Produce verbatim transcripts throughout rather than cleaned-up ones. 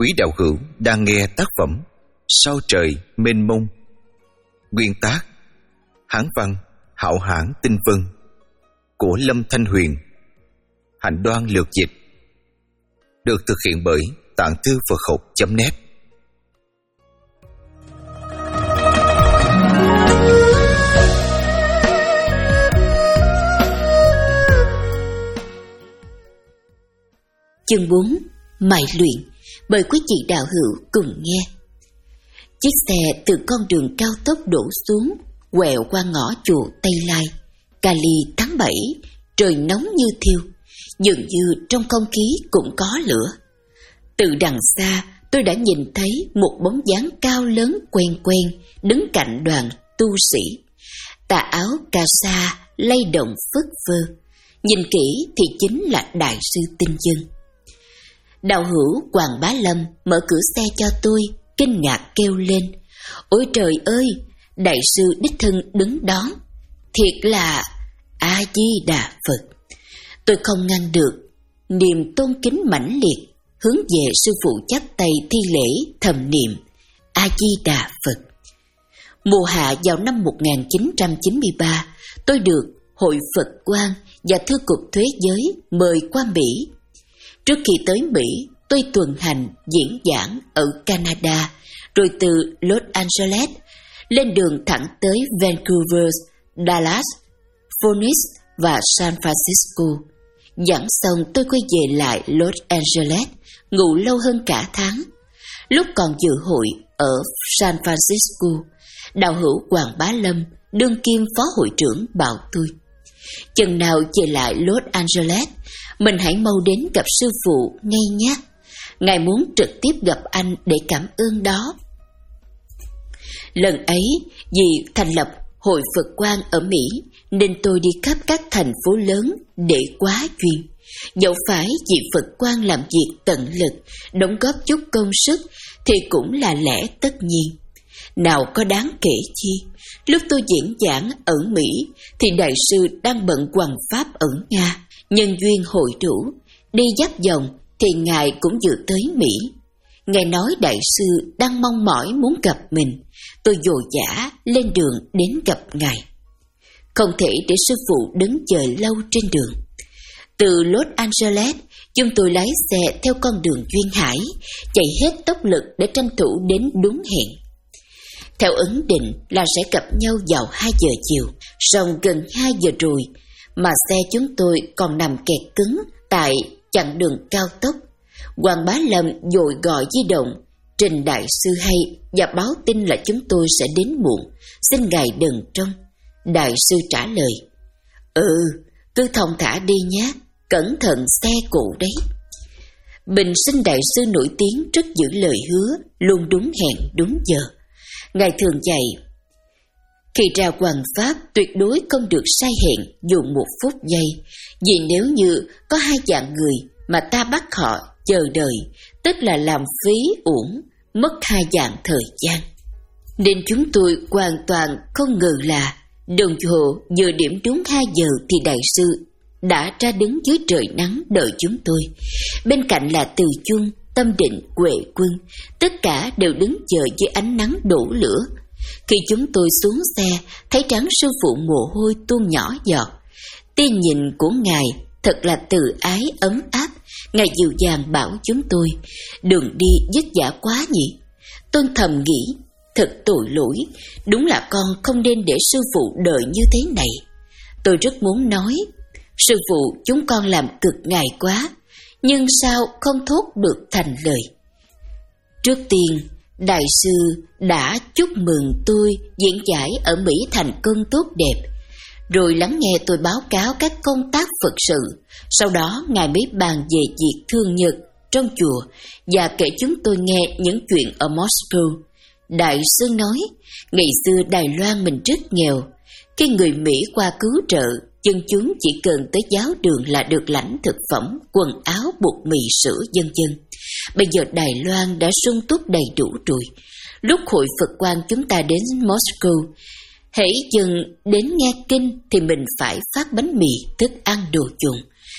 Quý đạo hữu đang nghe tác phẩm Sao trời mênh mông. Nguyên tác Hán văn Hạo Hãn Tinh Vân của Lâm Thanh Huyền. Hành Đoan lược dịch. Được thực hiện bởi Tạng Thư Phật Học chấm net. Chương bốn. Mài luyện, mời quý chị đạo hữu cùng nghe. Chiếc xe từ con đường cao tốc đổ xuống, quẹo qua ngõ chùa Tây Lai. Cali tháng bảy, trời nóng như thiêu, dường như trong không khí cũng có lửa. Từ đằng xa, tôi đã nhìn thấy một bóng dáng cao lớn quen quen đứng cạnh đoàn tu sĩ. Tà áo cà sa lay động phất phơ, nhìn kỹ thì chính là Đại sư Tinh Dân. Đạo hữu Hoàng Bá Lâm mở cửa xe cho tôi, kinh ngạc kêu lên: "Ôi trời ơi, đại sư đích thân đứng đón, thiệt là A Di Đà Phật." Tôi không ngăn được, niềm tôn kính mãnh liệt, hướng về sư phụ chắp tay thi lễ thầm niệm A Di Đà Phật. Mùa hạ vào năm một nghìn chín trăm chín mươi ba, tôi được Hội Phật Quang và Thư cục Thuế giới mời qua Mỹ. Trước khi tới Mỹ, tôi tuần hành diễn giảng ở Canada, rồi từ Los Angeles lên đường thẳng tới Vancouver, Dallas, Phoenix và San Francisco. Giảng xong tôi quay về lại Los Angeles, ngủ lâu hơn cả tháng. Lúc còn dự hội ở San Francisco, đạo hữu Hoàng Bá Lâm, đương kim phó hội trưởng, bảo tôi: "Chừng nào về lại Los Angeles, mình hãy mau đến gặp sư phụ ngay nhé. Ngài muốn trực tiếp gặp anh để cảm ơn đó." Lần ấy, vì thành lập Hội Phật Quang ở Mỹ, nên tôi đi khắp các thành phố lớn để quá duyên. Dẫu phải vị Phật Quang làm việc tận lực, đóng góp chút công sức, thì cũng là lẽ tất nhiên. Nào có đáng kể chi, lúc tôi diễn giảng ở Mỹ, thì đại sư đang bận hoằng pháp ở Nga. Nhân duyên hội đủ, đi dắt dòng thì ngài cũng dự tới Mỹ. Ngài nói đại sư đang mong mỏi muốn gặp mình. Tôi vội vã lên đường đến gặp ngài. Không thể để sư phụ đứng chờ lâu trên đường. Từ Los Angeles, chúng tôi lái xe theo con đường duyên hải, chạy hết tốc lực để tranh thủ đến đúng hẹn. Theo ấn định là sẽ gặp nhau vào hai giờ chiều, song gần hai giờ rồi mà xe chúng tôi còn nằm kẹt cứng tại chặng đường cao tốc. Hoàng Bá Lâm vội gọi di động trình đại sư hay và báo tin là chúng tôi sẽ đến muộn, xin ngài đừng trông. Đại sư trả lời: "Ừ, cứ thong thả đi nhé, cẩn thận xe cộ đấy." Bình sinh đại sư nổi tiếng rất giữ lời hứa, luôn đúng hẹn đúng giờ. Ngài thường dạy: "Khi ra hoằng pháp tuyệt đối không được sai hẹn dù một phút giây, vì nếu như có hai dạng người mà ta bắt họ chờ đợi, tức là làm phí uổng, mất hai dạng thời gian." Nên chúng tôi hoàn toàn không ngờ là đồng hồ vừa điểm đúng hai giờ thì đại sư đã ra đứng dưới trời nắng đợi chúng tôi. Bên cạnh là Từ Chung, Tâm Định, Huệ Quân, tất cả đều đứng chờ dưới ánh nắng đổ lửa. Khi chúng tôi xuống xe, thấy trắng sư phụ mồ hôi tuôn nhỏ giọt. Tia nhìn của ngài thật là từ ái ấm áp. Ngài dịu dàng bảo chúng tôi: "Đường đi vất vả quá nhỉ?" Tôi thầm nghĩ, thật tội lỗi, đúng là con không nên để sư phụ đợi như thế này. Tôi rất muốn nói: "Sư phụ, chúng con làm cực ngài quá", nhưng sao không thốt được thành lời. Trước tiên, đại sư đã chúc mừng tôi diễn giải ở Mỹ thành công tốt đẹp, rồi lắng nghe tôi báo cáo các công tác Phật sự. Sau đó ngài mới bàn về việc thương nhật trong chùa và kể chúng tôi nghe những chuyện ở Moscow. Đại sư nói, ngày xưa Đài Loan mình rất nghèo. Khi người Mỹ qua cứu trợ, dân chúng chỉ cần tới giáo đường là được lãnh thực phẩm, quần áo, bột mì, sữa, vân vân. Bây giờ Đài Loan đã sung túc đầy đủ rồi. Lúc Hội Phật Quang chúng ta đến Moscow, hễ dừng đến nghe kinh thì mình phải phát bánh mì, thức ăn đồ dùng.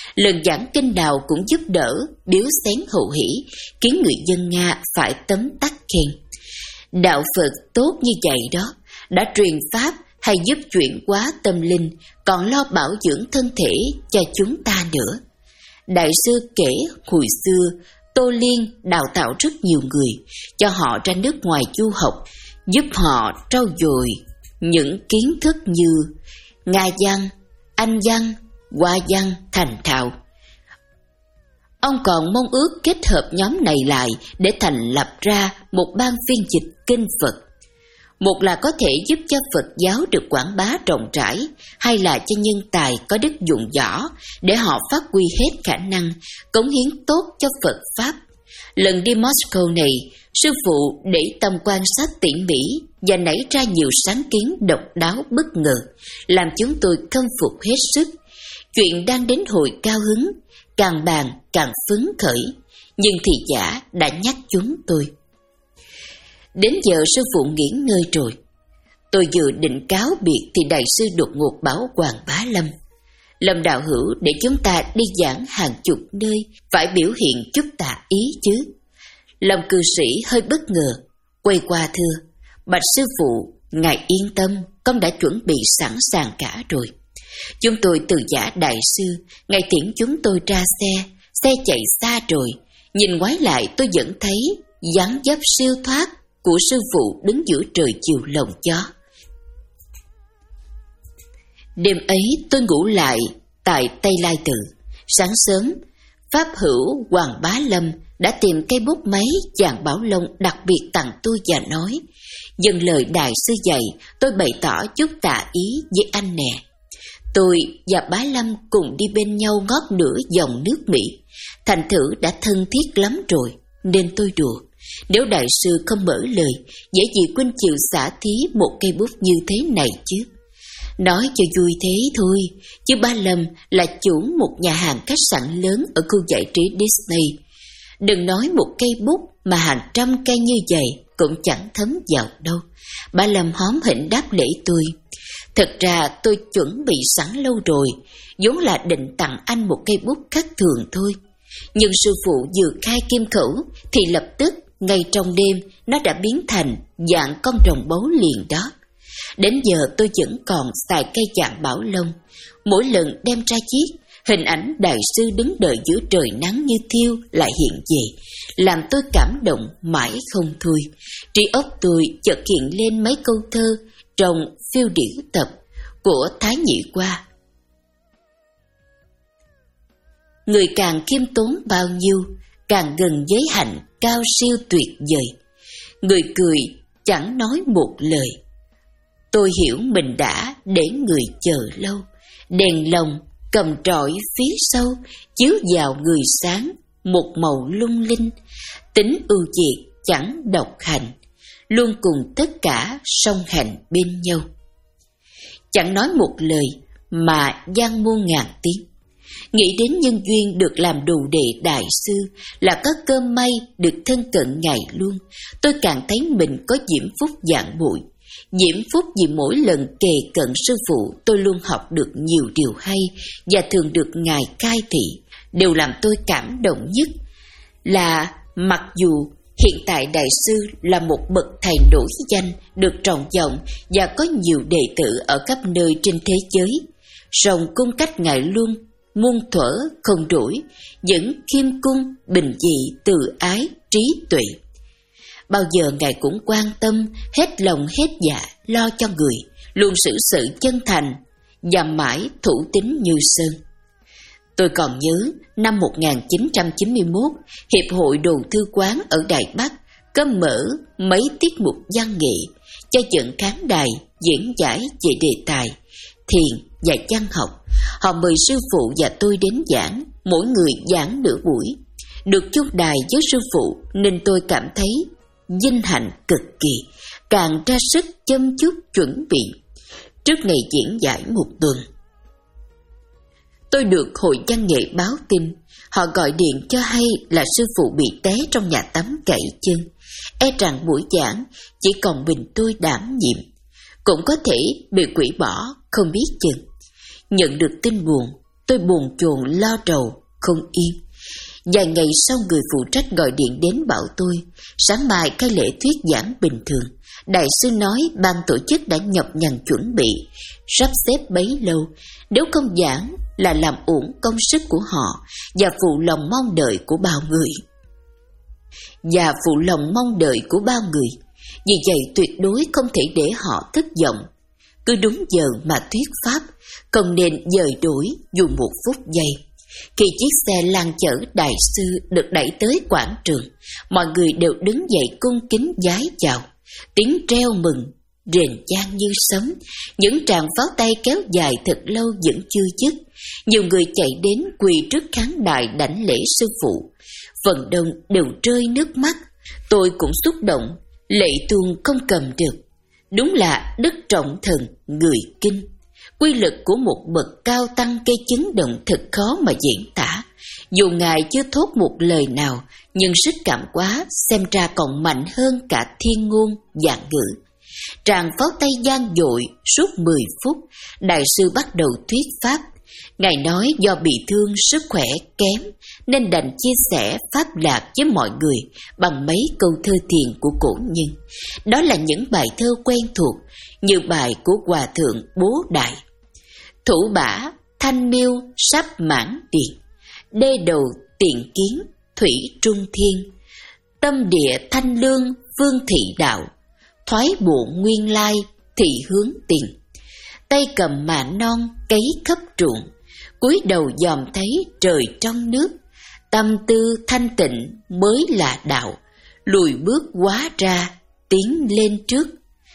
Lần giảng kinh nào cũng giúp đỡ, biếu xén hậu hỷ, khiến người dân Nga phải tấm tắc khen. Đạo Phật tốt như vậy đó, đã truyền pháp hay giúp chuyển hóa tâm linh, còn lo bảo dưỡng thân thể cho chúng ta nữa. Đại sư kể hồi xưa, Tô Liên đào tạo rất nhiều người, cho họ ra nước ngoài du học, giúp họ trau dồi những kiến thức như Nga văn, Anh văn, Hoa văn thành thạo. Ông còn mong ước kết hợp nhóm này lại để thành lập ra một ban phiên dịch kinh Phật. Một là có thể giúp cho Phật giáo được quảng bá rộng rãi, hai là cho nhân tài có đức dụng võ để họ phát huy hết khả năng, cống hiến tốt cho Phật Pháp. Lần đi Moscow này, sư phụ để tâm quan sát tỉ mỉ và nảy ra nhiều sáng kiến độc đáo bất ngờ, làm chúng tôi khâm phục hết sức. Chuyện đang đến hồi cao hứng, càng bàn càng phấn khởi, nhưng thị giả đã nhắc chúng tôi. Đến giờ sư phụ nghỉ ngơi rồi. Tôi vừa định cáo biệt thì đại sư đột ngột bảo Hoàng Bá Lâm: Lâm đạo hữu để chúng ta đi giảng hàng chục nơi, phải biểu hiện chút tạ ý chứ. Lâm cư sĩ hơi bất ngờ, quay qua thưa: Bạch sư phụ, ngài yên tâm, con đã chuẩn bị sẵn sàng cả rồi. Chúng tôi từ giả đại sư, ngài tiễn chúng tôi ra xe, xe chạy xa rồi. Nhìn ngoái lại tôi vẫn thấy dáng dấp siêu thoát của sư phụ đứng giữa trời chiều lồng gió. Đêm ấy tôi ngủ lại tại Tây Lai Tự. Sáng sớm, Pháp hữu Hoàng Bá Lâm đã tìm cây bút máy vàng bảo lông đặc biệt tặng tôi và nói: Dâng lời đại sư dạy, tôi bày tỏ chút tạ ý với anh nè. Tôi và Bá Lâm cùng đi bên nhau ngót nửa dòng nước Mỹ, thành thử đã thân thiết lắm rồi, nên tôi đùa: Nếu đại sư không mở lời, dễ gì huynh chịu xả thí một cây bút như thế này chứ. Nói cho vui thế thôi, chứ Bá Lâm là chủ một nhà hàng khách sạn lớn ở khu giải trí Disney. Đừng nói một cây bút mà hàng trăm cây như vậy cũng chẳng thấm vào đâu. Bá Lâm hóm hỉnh đáp lễ tôi: Thật ra tôi chuẩn bị sẵn lâu rồi, vốn là định tặng anh một cây bút khác thường thôi. Nhưng sư phụ vừa khai kim khẩu thì lập tức, ngay trong đêm, nó đã biến thành dạng con rồng báu liền đó. Đến giờ tôi vẫn còn xài cây dạng bảo lông. Mỗi lần đem ra chiếc, hình ảnh đại sư đứng đợi giữa trời nắng như thiêu lại hiện về, làm tôi cảm động mãi không thôi. Trí óc tôi chợt hiện lên mấy câu thơ trong Phiêu Điển Tập của Thái Nhị Qua: Người càng khiêm tốn bao nhiêu, càng gần giới hạnh cao siêu tuyệt vời. Người cười chẳng nói một lời, tôi hiểu mình đã để người chờ lâu. Đèn lồng cầm trọi phía sau, chiếu vào người sáng, một màu lung linh. Tính ưu việt chẳng độc hành, luôn cùng tất cả song hành bên nhau. Chẳng nói một lời mà gian muôn ngàn tiếng. Nghĩ đến nhân duyên được làm đồ đệ đại sư, là có cơ may được thân cận ngài luôn, tôi càng thấy mình có diễm phúc dạng bội. Diễm phúc vì mỗi lần kề cận sư phụ tôi luôn học được nhiều điều hay, và thường được ngài khai thị. Điều làm tôi cảm động nhất là mặc dù hiện tại đại sư là một bậc thầy nổi danh, được trọng vọng và có nhiều đệ tử ở khắp nơi trên thế giới, song cung cách ngài luôn muôn thuở không đổi, vẫn khiêm cung, bình dị, từ ái, trí tuệ. Bao giờ ngài cũng quan tâm, hết lòng hết dạ lo cho người, luôn xử sự chân thành và mãi thủ tín như sơn. Tôi còn nhớ năm một nghìn chín trăm chín mươi mốt, Hiệp hội Đồ Thư Quán ở Đài Bắc có mở mấy tiết mục văn nghệ cho dẫn khán đài diễn giải về đề tài thiền và văn học. Họ mời sư phụ và tôi đến giảng, mỗi người giảng nửa buổi. Được chung đài với sư phụ nên tôi cảm thấy vinh hạnh cực kỳ, càng ra sức chăm chút chuẩn bị. Trước ngày diễn giải một tuần, tôi được hội văn nghệ báo tin, họ gọi điện cho hay là sư phụ bị té trong nhà tắm gãy chân. E rằng buổi giảng chỉ còn mình tôi đảm nhiệm, cũng có thể bị hủy bỏ không biết chừng. Nhận được tin buồn, tôi bồn chồn lo rầu, không yên. Vài ngày sau, người phụ trách gọi điện đến bảo tôi sáng mai cái lễ thuyết giảng bình thường. Đại sư nói ban tổ chức đã nhọc nhằn chuẩn bị, sắp xếp bấy lâu, nếu không giảng là làm uổng công sức của họ và phụ lòng mong đợi của bao người. Và phụ lòng mong đợi của bao người, vì vậy tuyệt đối không thể để họ thất vọng. Cứ đúng giờ mà thuyết pháp, không nên dời đổi dù một phút giây. Khi chiếc xe lan chở đại sư được đẩy tới quảng trường, mọi người đều đứng dậy cung kính vái chào. Tiếng reo mừng rền vang như sấm, những tràng pháo tay kéo dài thật lâu vẫn chưa dứt. Nhiều người chạy đến quỳ trước khán đài đảnh lễ sư phụ, phần đông đều rơi nước mắt. Tôi cũng xúc động, lệ tuôn không cầm được. Đúng là đức trọng thần người kinh. Quy lực của một bậc cao tăng gây chấn động thật khó mà diễn tả. Dù Ngài chưa thốt một lời nào, nhưng sức cảm quá xem ra còn mạnh hơn cả thiên ngôn vạn ngữ. Tràng pháo tay vang dội suốt mười phút, đại sư bắt đầu thuyết pháp. Ngài nói do bị thương sức khỏe kém nên đành chia sẻ pháp lạc với mọi người bằng mấy câu thơ thiền của cổ nhân. Đó là những bài thơ quen thuộc, như bài của Hòa thượng Bố Đại: thủ bả thanh miêu sắp mãn điền, đê đầu tiền kiến thủy trung thiên, tâm địa thanh lương phương thị đạo, thoái bộ nguyên lai thị hướng tiền, tay cầm mạ non cấy khắp ruộng, cúi đầu dòm thấy trời trong nước, tâm tư thanh tịnh mới là đạo, lùi bước hóa ra tiến lên trước.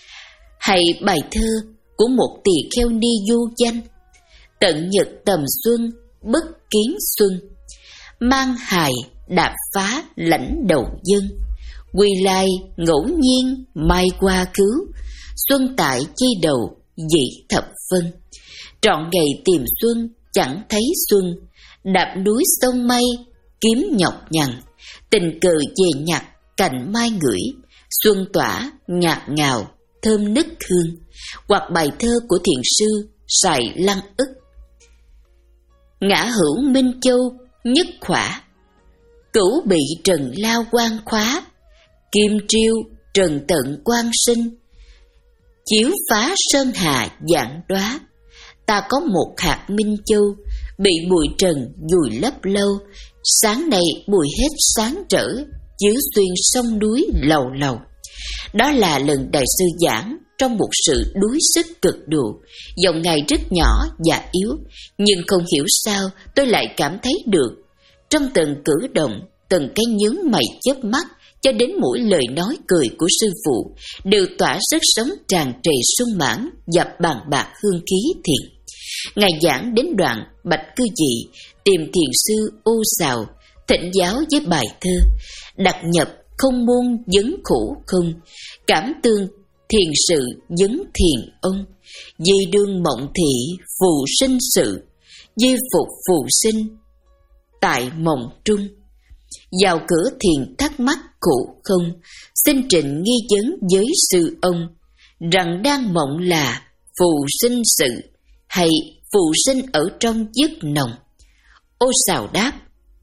Hay bài thơ của một tỳ kheo ni du danh: tận nhật tầm xuân bất kiến xuân, mang hài đạp phá lãnh đầu dân, quy lai ngẫu nhiên mai qua cứu, xuân tại chi đầu dị thập phân. Trọn ngày tìm xuân chẳng thấy xuân, đạp núi sông mây kiếm nhọc nhằn, tình cờ về nhặt cành mai ngửi, xuân tỏa ngạt ngào thơm nức hương. Hoặc bài thơ của thiền sư Sài Lăng Ức: ngã hữu Minh Châu nhất khỏa, cửu bị trần lao quan khóa, kim triêu trần tận quan sinh, chiếu phá sơn hà dạng đoá. Ta có một hạt Minh Châu, bị bụi trần vùi lấp lâu, sáng nay bụi hết sáng trở, chiếu xuyên sông núi lầu lầu. Đó là lần đại sư giảng trong một sự đuối sức cực độ. Giọng Ngài rất nhỏ và yếu, nhưng không hiểu sao tôi lại cảm thấy được. Trong từng cử động, từng cái nhướng mày chớp mắt, cho đến mỗi lời nói cười của sư phụ đều tỏa sức sống tràn trề sung mãn và bàn bạc hương khí thiền. Ngài giảng đến đoạn Bạch Cư Dị tìm thiền sư U Sào thỉnh giáo với bài thơ: đặt nhập không môn vấn khổ không, cảm tương thiền sự vấn thiền ông, di đương mộng thị phù sinh sự, di phục phù sinh tại mộng trung. Vào cửa thiền thắc mắc khổ không, xin trình nghi vấn với sư ông, rằng đang mộng là phù sinh sự hay phù sinh ở trong giấc nồng. Ô Sào đáp: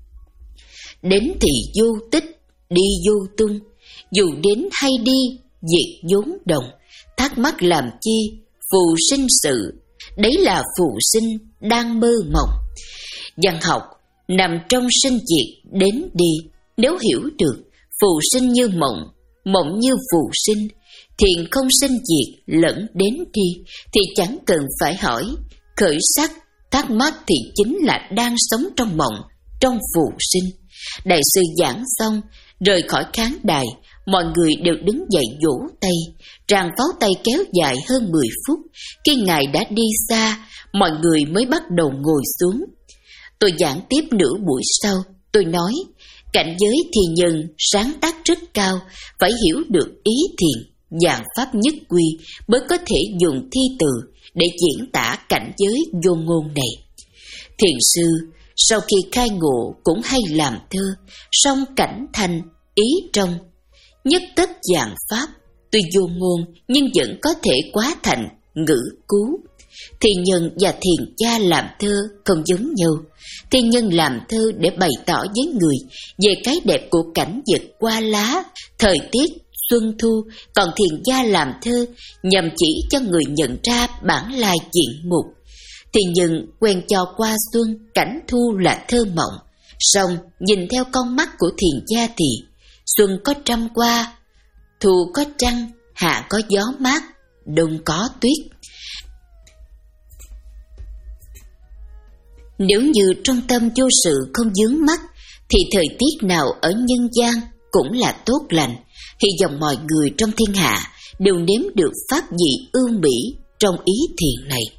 đến thì vô tích, đi vô tung, dù đến hay đi diệt vốn đồng, thắc mắc làm chi phù sinh sự, đấy là phù sinh đang mơ mộng. Văn học nằm trong sinh diệt đến đi, nếu hiểu được phù sinh như mộng, mộng như phù sinh, thiền không sinh diệt lẫn đến đi, thì chẳng cần phải hỏi. Khởi sắc thắc mắc thì chính là đang sống trong mộng, trong phù sinh. Đại sư giảng xong, rời khỏi khán đài, mọi người đều đứng dậy vỗ tay. Tràng pháo tay kéo dài hơn mười phút. Khi Ngài đã đi xa, mọi người mới bắt đầu ngồi xuống. Tôi giảng tiếp nửa buổi sau. Tôi nói, cảnh giới thi nhân sáng tác rất cao, phải hiểu được ý thiền, dạng pháp nhất quy mới có thể dùng thi từ để diễn tả cảnh giới vô ngôn này. Thiền sư sau khi khai ngộ cũng hay làm thơ, song cảnh thành, ý trong. Nhất tất dạng pháp, tuy vô ngôn nhưng vẫn có thể quá thành ngữ cú. Thiên nhân và thiền gia làm thơ không giống nhau. Thiên nhân làm thơ để bày tỏ với người về cái đẹp của cảnh vật hoa lá, thời tiết, xuân thu, còn thiền gia làm thơ nhằm chỉ cho người nhận ra bản lai diện mục. Thiên nhân quen cho qua xuân, cảnh thu là thơ mộng, song nhìn theo con mắt của thiền gia thì xuân có trăm hoa, thu có trăng, hạ có gió mát, đông có tuyết. Nếu như trong tâm vô sự không vướng mắc, thì thời tiết nào ở nhân gian cũng là tốt lành. Hy vọng mọi người trong thiên hạ đều nếm được pháp vị ưu mỹ trong ý thiện này.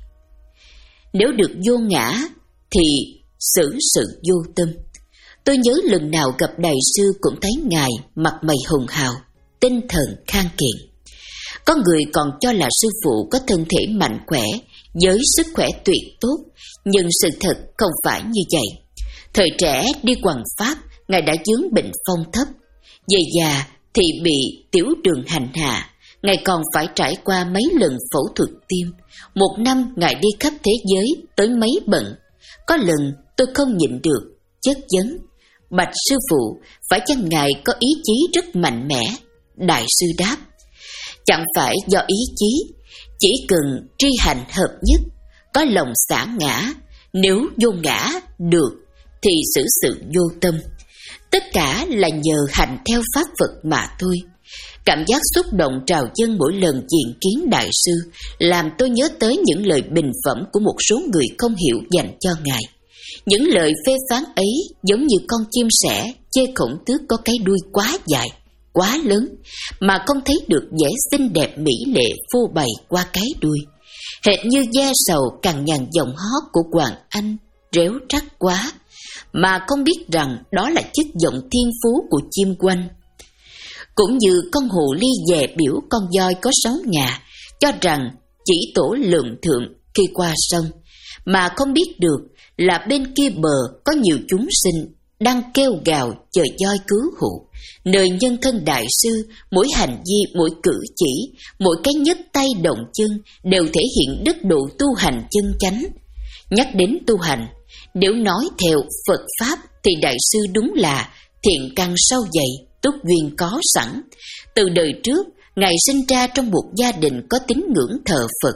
Nếu được vô ngã, thì xử sự vô tâm. Tôi nhớ lần nào gặp đại sư cũng thấy ngài mặt mày hùng hào, tinh thần khang kiện. Có người còn cho là sư phụ có thân thể mạnh khỏe, với sức khỏe tuyệt tốt, nhưng sự thật không phải như vậy. Thời trẻ đi hoằng pháp, ngài đã vướng bệnh phong thấp. Về già thì bị tiểu đường hành hạ, ngài còn phải trải qua mấy lần phẫu thuật tim. Một năm ngài đi khắp thế giới tới mấy bận. Có lần tôi không nhịn được, chất vấn: bạch sư phụ, phải chăng ngài có ý chí rất mạnh mẽ? Đại sư đáp: chẳng phải do ý chí, chỉ cần tri hành hợp nhất, có lòng xả ngã. Nếu vô ngã được thì xử sự vô tâm. Tất cả là nhờ hành theo pháp Phật mà thôi. Cảm giác xúc động trào dâng mỗi lần diện kiến đại sư làm tôi nhớ tới những lời bình phẩm của một số người không hiểu dành cho ngài. Những lời phê phán ấy giống như con chim sẻ chê Khổng Tước có cái đuôi quá dài, quá lớn, mà không thấy được vẻ xinh đẹp mỹ lệ phô bày qua cái đuôi. Hệt như da sầu cằn nhằn giọng hót của Hoàng Anh réo rắt quá, mà không biết rằng đó là chất giọng thiên phú của chim quanh. Cũng như con hồ ly dè biểu con voi có sáu ngà, cho rằng chỉ tổ lượng thượng khi qua sông, mà không biết được là bên kia bờ có nhiều chúng sinh đang kêu gào chờ voi cứu hộ. Nơi nhân thân đại sư, mỗi hành vi, mỗi cử chỉ, mỗi cái nhấc tay động chân đều thể hiện đức độ tu hành chân chánh. Nhắc đến tu hành, nếu nói theo Phật Pháp thì đại sư đúng là thiện căn sâu dày, túc duyên có sẵn. Từ đời trước, ngài sinh ra trong một gia đình có tín ngưỡng thờ Phật.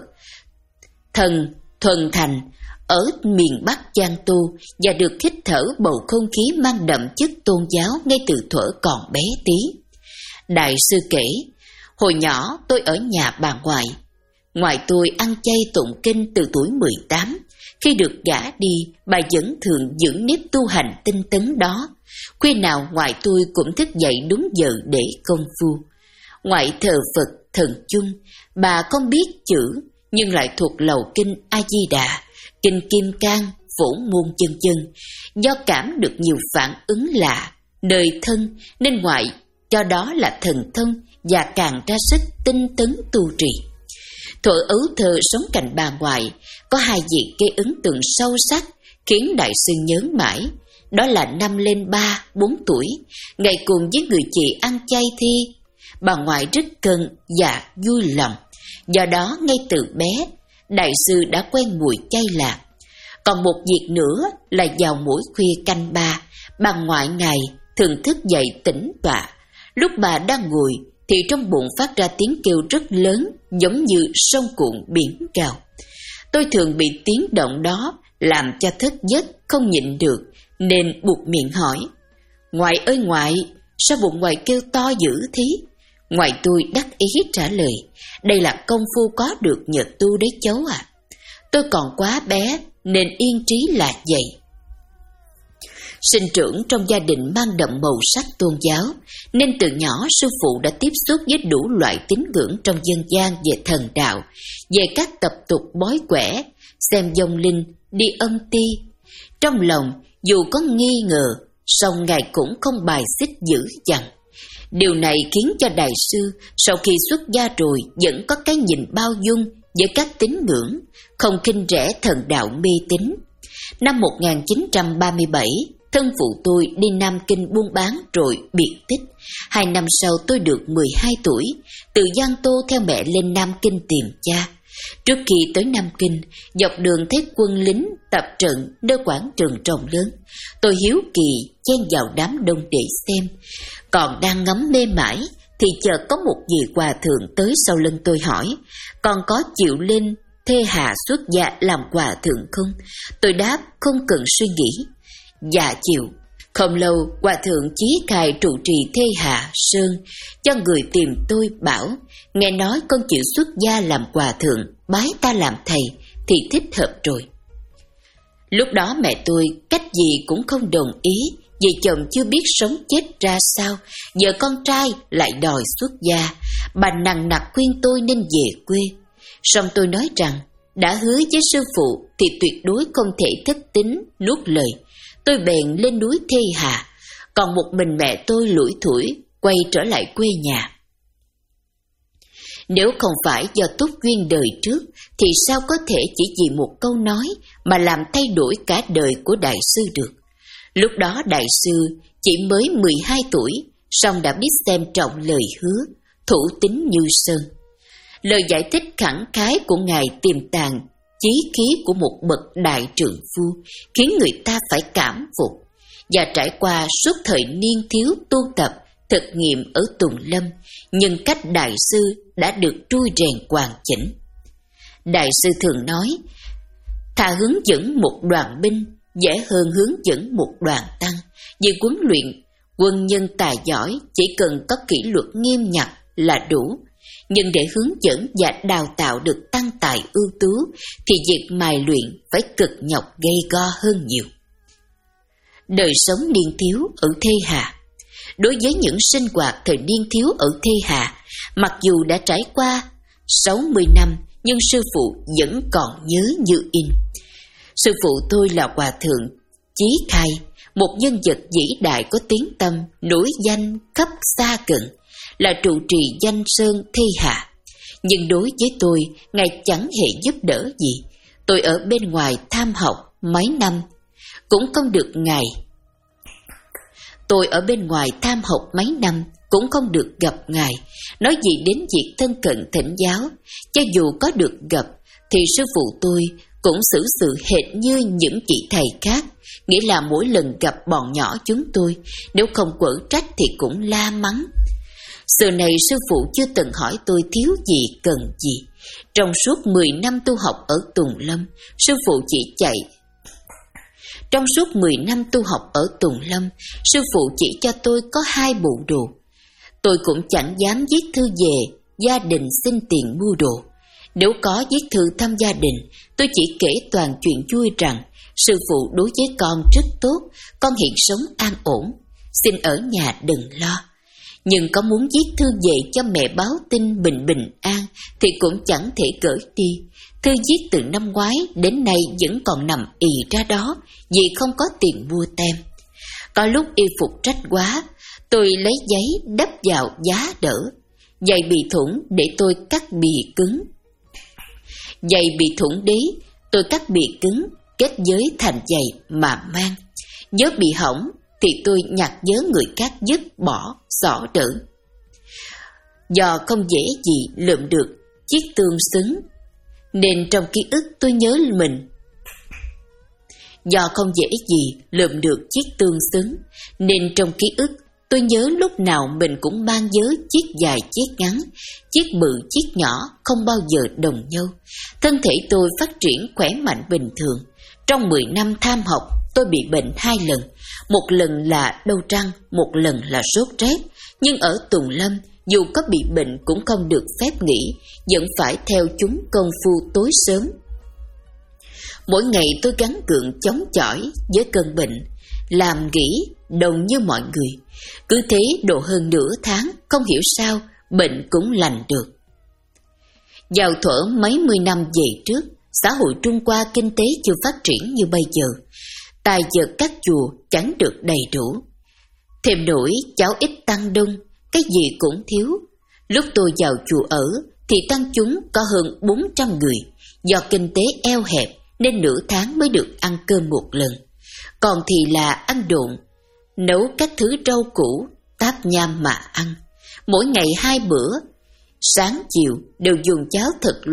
Thần thuần thành ở miền Bắc Giang Tu và được hít thở bầu không khí mang đậm chất tôn giáo ngay từ thuở còn bé tí. Đại sư kể, hồi nhỏ tôi ở nhà bà ngoại. Ngoại tôi ăn chay tụng kinh từ tuổi mười tám. Khi được gả đi, bà vẫn thường giữ nếp tu hành tinh tấn đó. Khuya nào ngoại tôi cũng thức dậy đúng giờ để công phu. Ngoại thờ Phật thần chung, bà không biết chữ nhưng lại thuộc lầu kinh A Di Đà, kinh Kim Cang, Phổ Môn chân chân. Do cảm được nhiều phản ứng lạ nơi thân nên ngoại cho đó là thần thông và càng ra sức tinh tấn tu trì. Thuở ấu thơ sống cạnh bà ngoại, có hai việc gây ấn tượng sâu sắc khiến đại sư nhớ mãi. Đó là năm lên ba, bốn tuổi, ngày cùng với người chị ăn chay thi. Bà ngoại rất cân và vui lòng. Do đó ngay từ bé, đại sư đã quen mùi chay lạc. Còn một việc nữa là vào mỗi khuya canh ba, bà ngoại ngài thường thức dậy tĩnh tọa. Lúc bà đang ngồi thì trong bụng phát ra tiếng kêu rất lớn, giống như sông cuộn biển gào. Tôi thường bị tiếng động đó làm cho thức giấc không nhịn được, nên buộc miệng hỏi: ngoại ơi ngoại, sao bụng ngoại kêu to dữ thế? Ngoại tôi đắc ý trả lời: đây là công phu có được nhờ tu đấy cháu à. Tôi còn quá bé nên yên trí là vậy. Sinh trưởng trong gia đình mang đậm màu sắc tôn giáo, nên từ nhỏ sư phụ đã tiếp xúc với đủ loại tín ngưỡng trong dân gian về thần đạo, về các tập tục bói quẻ, xem vong linh, đi âm ti. Trong lòng dù có nghi ngờ, song ngài cũng không bài xích dữ dằn. Điều này khiến cho đại sư sau khi xuất gia rồi vẫn có cái nhìn bao dung với các tín ngưỡng, không khinh rẻ thần đạo mê tín. Năm một nghìn chín trăm ba mươi bảy, thân phụ tôi đi Nam Kinh buôn bán rồi biệt tích. Hai năm sau tôi được mười hai tuổi, từ Giang Tô theo mẹ lên Nam Kinh tìm cha. Trước khi tới Nam Kinh, dọc đường thấy quân lính tập trận nơi quảng trường rộng lớn. Tôi hiếu kỳ chen vào đám đông để xem. Còn đang ngắm mê mải thì chợt có một vị hòa thượng tới sau lưng tôi hỏi: còn có chịu lên thê hạ xuất gia làm hòa thượng không? Tôi đáp không cần suy nghĩ. Dạ chịu. Không lâu, hòa thượng Chí Khai trụ trì thê hạ sơn cho người tìm tôi bảo: nghe nói con chịu xuất gia làm hòa thượng, bái ta làm thầy thì thích hợp rồi. Lúc đó mẹ tôi cách gì cũng không đồng ý, vì chồng chưa biết sống chết ra sao, giờ con trai lại đòi xuất gia. Bà nằng nặc khuyên tôi nên về quê. Song tôi nói rằng đã hứa với sư phụ thì tuyệt đối không thể thất tín nuốt lời. Tôi bèn lên núi Thê Hà, còn một mình mẹ tôi lủi thủi quay trở lại quê nhà. Nếu không phải do túc duyên đời trước thì sao có thể chỉ vì một câu nói mà làm thay đổi cả đời của đại sư được. Lúc đó đại sư chỉ mới mười hai tuổi, song đã biết xem trọng lời hứa, thủ tín như sơn. Lời giải thích khẳng khái của ngài tiềm tàng chí khí của một bậc đại trượng phu khiến người ta phải cảm phục. Và trải qua suốt thời niên thiếu tu tập thực nghiệm ở Tùng Lâm, nhưng cách đại sư đã được trui rèn hoàn chỉnh. Đại sư thường nói, thà hướng dẫn một đoàn binh dễ hơn hướng dẫn một đoàn tăng. Vì huấn luyện quân nhân tài giỏi chỉ cần có kỷ luật nghiêm ngặt là đủ, nhưng để hướng dẫn và đào tạo được tăng tài ưu tú thì việc mài luyện phải cực nhọc gay go hơn nhiều. Đời sống niên thiếu ở Thê Hà. Đối với những sinh hoạt thời niên thiếu ở Thê Hà, mặc dù đã trải qua sáu mươi năm nhưng sư phụ vẫn còn nhớ như in. Sư phụ tôi là Hòa Thượng Chí Khai, một nhân vật vĩ đại có tiếng tăm, nổi danh khắp xa gần, là trụ trì danh sơn Thê Hà. Nhưng đối với tôi, ngài chẳng hề giúp đỡ gì. Tôi ở bên ngoài tham học mấy năm, cũng không được ngài. Tôi ở bên ngoài tham học mấy năm, cũng không được gặp ngài. Nói gì đến việc thân cận thỉnh giáo, cho dù có được gặp, thì sư phụ tôi cũng xử sự hệt như những chị thầy khác, nghĩa là mỗi lần gặp bọn nhỏ chúng tôi, nếu không quở trách thì cũng la mắng. Giờ này sư phụ chưa từng hỏi tôi thiếu gì cần gì. Trong suốt mười năm tu học ở Tùng Lâm, sư phụ chỉ chạy. Trong suốt mười năm tu học ở Tùng Lâm, sư phụ chỉ cho tôi có hai bộ đồ. Tôi cũng chẳng dám viết thư về gia đình xin tiền mua đồ. Nếu có viết thư thăm gia đình, tôi chỉ kể toàn chuyện vui rằng sư phụ đối với con rất tốt, con hiện sống an ổn, xin ở nhà đừng lo. Nhưng có muốn viết thư về cho mẹ báo tin bình bình an thì cũng chẳng thể gửi đi. Thư viết từ năm ngoái đến nay vẫn còn nằm ì ra đó vì không có tiền mua tem. Có lúc y phục rách quá, tôi lấy giấy đắp vào giá đỡ. Giày bị thủng để tôi cắt bì cứng. Giày bị thủng đế, tôi cắt bì cứng, kết giới thành giày mà mang. Nhớ bị hỏng thì tôi nhặt nhớ người khác dứt bỏ, xỏ đỡ. Do không dễ gì lượm được chiếc tương xứng, nên trong ký ức tôi nhớ mình. Do không dễ gì lượm được chiếc tương xứng, nên trong ký ức tôi nhớ lúc nào mình cũng mang nhớ chiếc dài chiếc ngắn, chiếc bự chiếc nhỏ không bao giờ đồng nhau. Thân thể tôi phát triển khỏe mạnh bình thường. Trong mười năm tham học, tôi bị bệnh hai lần. Một lần là đau răng, một lần là sốt rét. Nhưng ở Tùng Lâm, dù có bị bệnh cũng không được phép nghỉ, vẫn phải theo chúng công phu tối sớm. Mỗi ngày tôi gắng gượng chống chọi với cơn bệnh, làm nghỉ đồng như mọi người. Cứ thế độ hơn nửa tháng, không hiểu sao bệnh cũng lành được. Vào thuở mấy mươi năm về trước, xã hội Trung Hoa kinh tế chưa phát triển như bây giờ. Tài vật các chùa chẳng được đầy đủ. Thêm nổi cháu ít tăng đông, cái gì cũng thiếu. Lúc tôi vào chùa ở thì tăng chúng có hơn bốn trăm người. Do kinh tế eo hẹp nên nửa tháng mới được ăn cơm một lần. Còn thì là ăn độn, nấu các thứ rau củ, táp nham mà ăn. Mỗi ngày hai bữa, sáng chiều đều dùng cháo thật loãng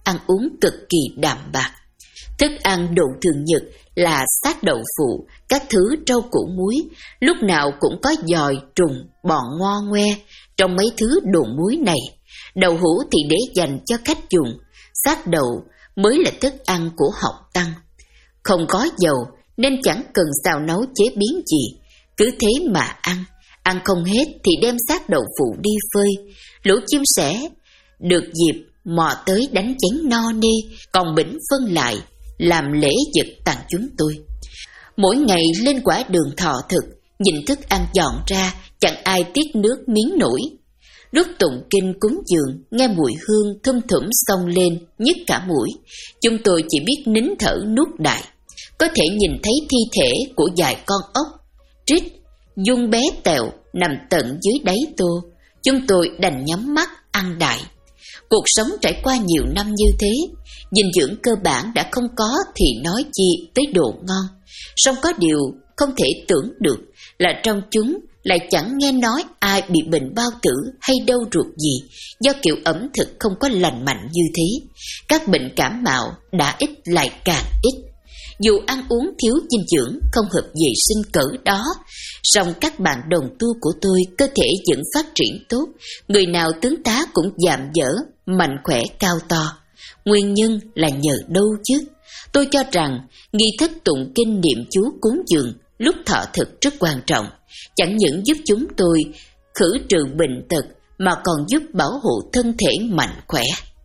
ăn uống cực kỳ đạm bạc. Thức ăn độn thường nhật là xác đậu phụ, các thứ rau củ muối, lúc nào cũng có giòi, trùng, bọ ngo ngoe trong mấy thứ đồ muối này. Đậu hũ thì để dành cho khách dùng, xác đậu mới là thức ăn của học tăng. Không có dầu nên chẳng cần xào nấu chế biến gì, cứ thế mà ăn. Ăn không hết thì đem xác đậu phụ đi phơi, lũ chim sẻ được dịp mò tới đánh chén no nê, còn bỉnh phân lại làm lễ vật tặng chúng tôi. Mỗi ngày lên quả đường thọ thực, nhìn thức ăn dọn ra, chẳng ai tiếc nước miếng nổi. Lúc tụng kinh cúng dường, nghe mùi hương thum thủm xông lên, nhức cả mũi. Chúng tôi chỉ biết nín thở nuốt đại. Có thể nhìn thấy thi thể của vài con ốc, trích, dung bé tẹo nằm tận dưới đáy tô. Chúng tôi đành nhắm mắt ăn đại. Cuộc sống trải qua nhiều năm như thế, dinh dưỡng cơ bản đã không có thì nói chi tới đồ ngon. Song có điều không thể tưởng được là trong chúng lại chẳng nghe nói ai bị bệnh bao tử hay đau ruột gì do kiểu ẩm thực không có lành mạnh như thế. Các bệnh cảm mạo đã ít lại càng ít. Dù ăn uống thiếu dinh dưỡng không hợp vệ sinh cỡ đó, song các bạn đồng tu của tôi cơ thể vẫn phát triển tốt, người nào tướng tá cũng dạm dở, mạnh khỏe cao to. Nguyên nhân là nhờ đâu chứ? Tôi cho rằng nghi thức tụng kinh niệm chú cúng dường lúc thọ thực rất quan trọng, chẳng những giúp chúng tôi khử trừ bệnh tật mà còn giúp bảo hộ thân thể mạnh khỏe.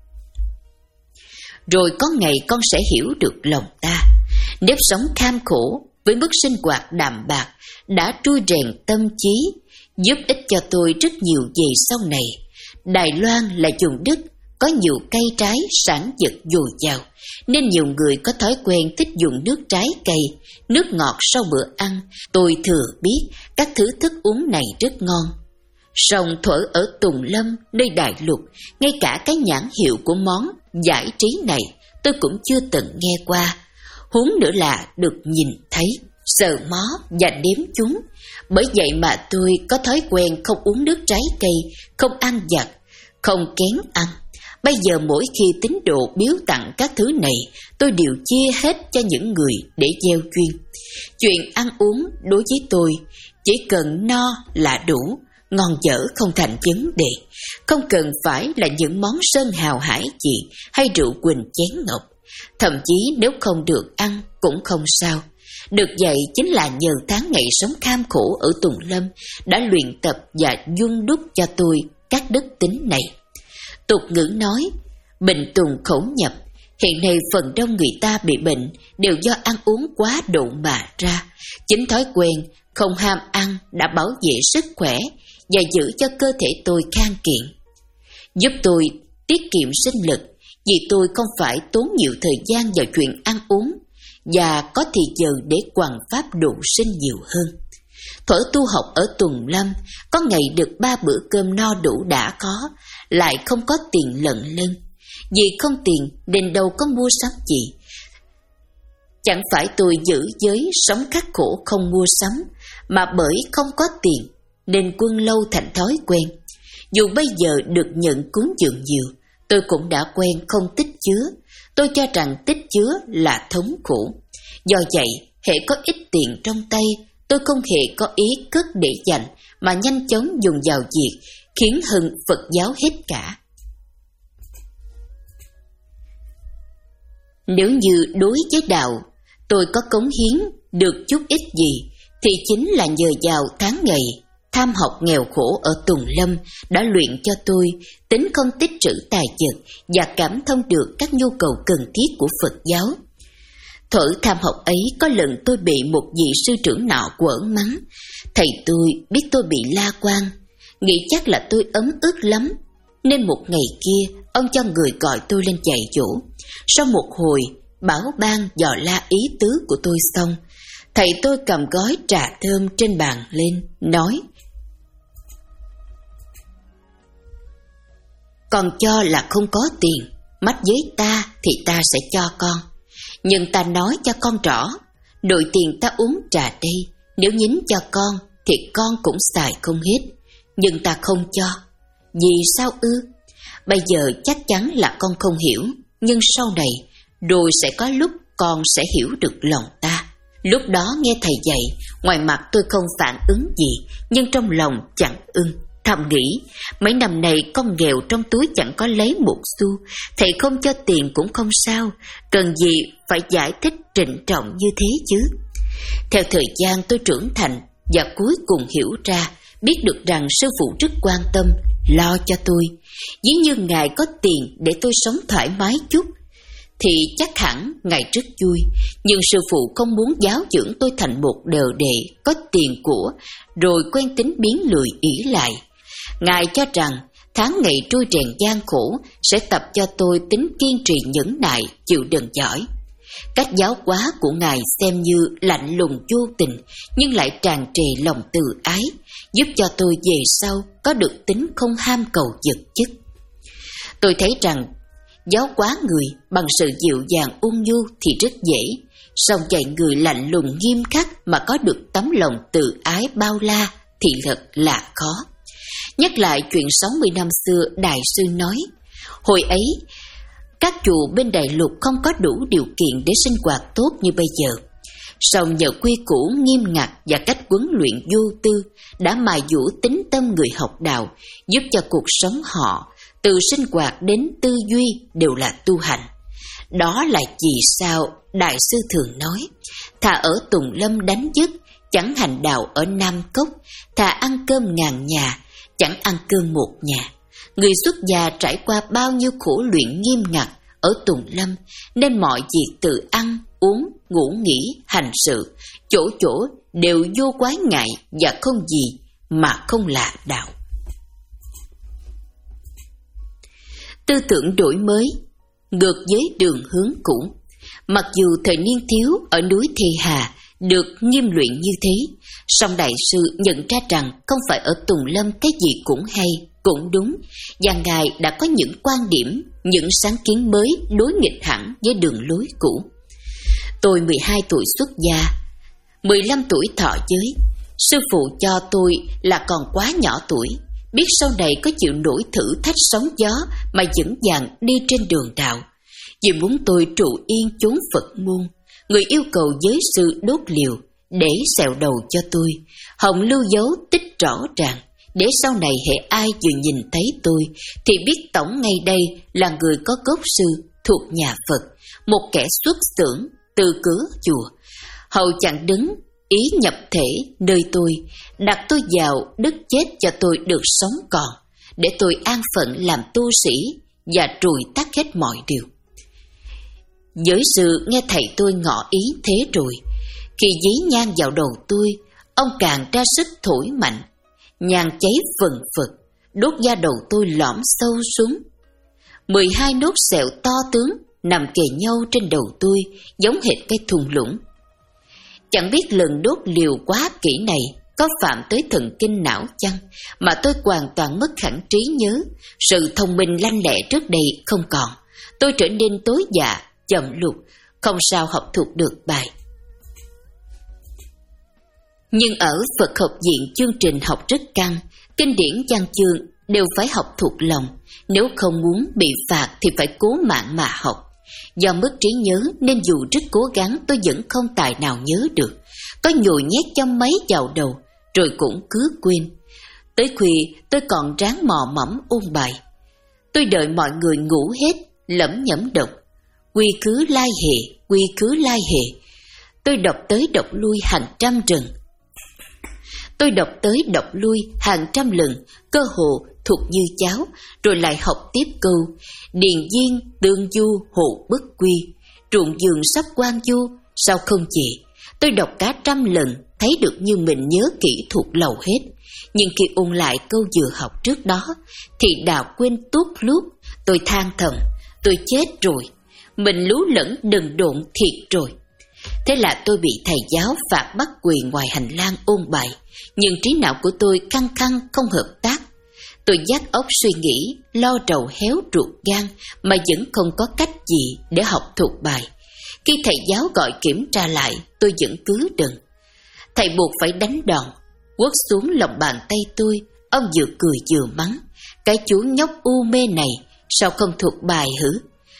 Rồi có ngày con sẽ hiểu được lòng ta. Nếp sống kham khổ với mức sinh hoạt đạm bạc đã trui rèn tâm trí, giúp ích cho tôi rất nhiều về sau này. Đài Loan là vùng đất có nhiều cây trái sản vật dồi dào, nên nhiều người có thói quen thích dùng nước trái cây, nước ngọt sau bữa ăn. Tôi thừa biết các thứ thức uống này rất ngon. Song thuở ở Tùng Lâm, nơi Đại Lục, ngay cả cái nhãn hiệu của món giải trí này tôi cũng chưa từng nghe qua. Huống nữa là được nhìn thấy, sờ mó và đếm chúng. Bởi vậy mà tôi có thói quen không uống nước trái cây, không ăn vặt, không kén ăn. Bây giờ mỗi khi tín đồ biếu tặng các thứ này, tôi đều chia hết cho những người để gieo duyên. Chuyện ăn uống đối với tôi chỉ cần no là đủ, ngon dở không thành vấn đề. Không cần phải là những món sơn hào hải vị hay rượu quỳnh chén ngọc. Thậm chí nếu không được ăn cũng không sao. Được vậy chính là nhờ tháng ngày sống kham khổ ở Tùng Lâm đã luyện tập và dung đúc cho tôi các đức tính này. Tục ngữ nói, bệnh tùng khẩu nhập. Hiện nay phần đông người ta bị bệnh đều do ăn uống quá độ mà ra. Chính thói quen không ham ăn đã bảo vệ sức khỏe và giữ cho cơ thể tôi khang kiện, giúp tôi tiết kiệm sinh lực, vì tôi không phải tốn nhiều thời gian vào chuyện ăn uống và có thì giờ để quằn pháp độ sinh nhiều hơn. Thuở tu học ở Tùng Lâm, có ngày được ba bữa cơm no đủ đã có, lại không có tiền lận lưng. Vì không tiền nên đâu có mua sắm gì. Chẳng phải tôi giữ giới sống khắc khổ không mua sắm, mà bởi không có tiền nên quân lâu thành thói quen. Dù bây giờ được nhận cúng dường nhiều, tôi cũng đã quen không tích chứa. Tôi cho rằng tích chứa là thống khổ. Do vậy, hễ có ít tiền trong tay, tôi không hề có ý cất để dành, mà nhanh chóng dùng vào việc khiến hưng Phật giáo hết cả. Nếu như đối với đạo, tôi có cống hiến được chút ít gì, thì chính là nhờ vào tháng ngày tham học nghèo khổ ở Tùng Lâm đã luyện cho tôi tính không tích trữ tài vật và cảm thông được các nhu cầu cần thiết của Phật giáo. Thuở tham học ấy có lần tôi bị một vị sư trưởng nọ quở mắng. Thầy tôi biết tôi bị la quan, nghĩ chắc là tôi ấm ức lắm, nên một ngày kia ông cho người gọi tôi lên dạy dỗ. Sau một hồi bảo ban dò la ý tứ của tôi xong, thầy tôi cầm gói trà thơm trên bàn lên, nói: "Con cho là không có tiền, mách với ta thì ta sẽ cho con. Nhưng ta nói cho con rõ, đội tiền ta uống trà đây, nếu nhín cho con thì con cũng xài không hết. Nhưng ta không cho. Vì sao ư? Bây giờ chắc chắn là con không hiểu. nhưng sau này, rồi sẽ có lúc con sẽ hiểu được lòng ta. Lúc đó nghe thầy dạy, ngoài mặt tôi không phản ứng gì, nhưng trong lòng chẳng ưng. Thầm nghĩ, mấy năm này con nghèo trong túi chẳng có lấy một xu, thầy không cho tiền cũng không sao, cần gì phải giải thích trịnh trọng như thế chứ. Theo thời gian tôi trưởng thành và cuối cùng hiểu ra, biết được rằng sư phụ rất quan tâm, lo cho tôi. Dĩ như Ngài có tiền để tôi sống thoải mái chút, thì chắc hẳn Ngài rất vui. Nhưng sư phụ không muốn giáo dưỡng tôi thành một đều đệ, có tiền của, rồi quen tính biến lười ỷ lại. Ngài cho rằng tháng ngày trôi rèn gian khổ sẽ tập cho tôi tính kiên trì nhẫn nại, chịu đựng giỏi. Cách giáo hóa của Ngài xem như lạnh lùng vô tình, nhưng lại tràn trề lòng từ ái, giúp cho tôi về sau có được tính không ham cầu vật chất. Tôi thấy rằng giáo hóa người bằng sự dịu dàng ôn nhu thì rất dễ, song dạy người lạnh lùng nghiêm khắc mà có được tấm lòng từ ái bao la thì thật là khó. Nhắc lại chuyện sáu mươi năm xưa Đại sư nói, hồi ấy các chùa bên Đại Lục không có đủ điều kiện để sinh hoạt tốt như bây giờ. Song nhờ quy củ nghiêm ngặt và cách huấn luyện vô tư đã mài dũa tính tâm người học đạo, giúp cho cuộc sống họ từ sinh hoạt đến tư duy đều là tu hành. Đó là vì sao Đại sư thường nói, thà ở Tùng Lâm đánh dứt, chẳng hành đạo ở Nam Cốc, thà ăn cơm ngàn nhà, chẳng ăn cơm một nhà. Người xuất gia trải qua bao nhiêu khổ luyện nghiêm ngặt ở Tùng Lâm, nên mọi việc từ ăn, uống, ngủ nghỉ, hành sự, chỗ chỗ đều vô quái ngại và không gì mà không là đạo. Tư tưởng đổi mới, ngược với đường hướng cũ. Mặc dù thời niên thiếu ở núi Thề Hà được nghiêm luyện như thế, song Đại sư nhận ra rằng không phải ở Tùng Lâm cái gì cũng hay, cũng đúng, và Ngài đã có những quan điểm, những sáng kiến mới đối nghịch hẳn với đường lối cũ. Tôi mười hai tuổi xuất gia, mười lăm tuổi thọ giới. Sư phụ cho tôi là còn quá nhỏ tuổi, biết sau này có chịu nổi thử thách sóng gió mà vững vàng đi trên đường đạo. Vì muốn tôi trụ yên chốn Phật môn, người yêu cầu giới sư đốt liều để xẹo đầu cho tôi, hồng lưu dấu tích rõ ràng, để sau này hệ ai vừa nhìn thấy tôi thì biết tổng ngay đây là người có gốc sư thuộc nhà Phật, một kẻ xuất xưởng từ cửa chùa. Hầu chẳng đứng ý nhập thể nơi tôi, đặt tôi vào đức chết cho tôi được sống còn, để tôi an phận làm tu sĩ và trùi tắt hết mọi điều. Giới sư nghe thầy tôi ngỏ ý thế rồi, khi dí nhang vào đầu tôi, ông càng ra sức thổi mạnh, nhang cháy phừng phực, đốt da đầu tôi lõm sâu xuống. Mười hai nốt sẹo to tướng nằm kề nhau trên đầu tôi, giống hệt cái thùng lũng. Chẳng biết lần đốt liều quá kỹ này có phạm tới thần kinh não chăng, mà tôi hoàn toàn mất hẳn trí nhớ, sự thông minh lanh lẹ trước đây không còn. Tôi trở nên tối dạ, chậm lục, không sao học thuộc được bài. Nhưng ở Phật học viện chương trình học rất căng, kinh điển văn chương đều phải học thuộc lòng, nếu không muốn bị phạt thì phải cố mạng mà học. Do mất trí nhớ nên dù rất cố gắng tôi vẫn không tài nào nhớ được, có nhồi nhét cho mấy vào đầu rồi cũng cứ quên. Tới khuya tôi còn ráng mò mẫm ôn bài. Tôi đợi mọi người ngủ hết, lẩm nhẩm đọc quy cứ lai hệ, quy cứ lai hệ. Tôi đọc tới đọc lui hàng trăm rừng. Tôi đọc tới đọc lui hàng trăm lần, cơ hồ thuộc như cháo, rồi lại học tiếp câu điền viên tương du hộ bất quy, ruộng vườn sắp quan du, sao không chị? Tôi đọc cả trăm lần, thấy được như mình nhớ kỹ thuộc lầu hết. Nhưng khi ôn lại câu vừa học trước đó, thì đã quên tuốt lút. Tôi than thầm, tôi chết rồi, mình lú lẫn đần độn thiệt rồi. Thế là tôi bị thầy giáo phạt bắt quỳ ngoài hành lang ôn bài, nhưng trí não của tôi căng căng không hợp tác. Tôi vắt óc suy nghĩ, lo trầu héo ruột gan mà vẫn không có cách gì để học thuộc bài. Khi thầy giáo gọi kiểm tra lại, tôi vẫn cứ đần. Thầy buộc phải đánh đòn, quất xuống lòng bàn tay tôi. Ông vừa cười vừa mắng, cái chú nhóc u mê này sao không thuộc bài hử?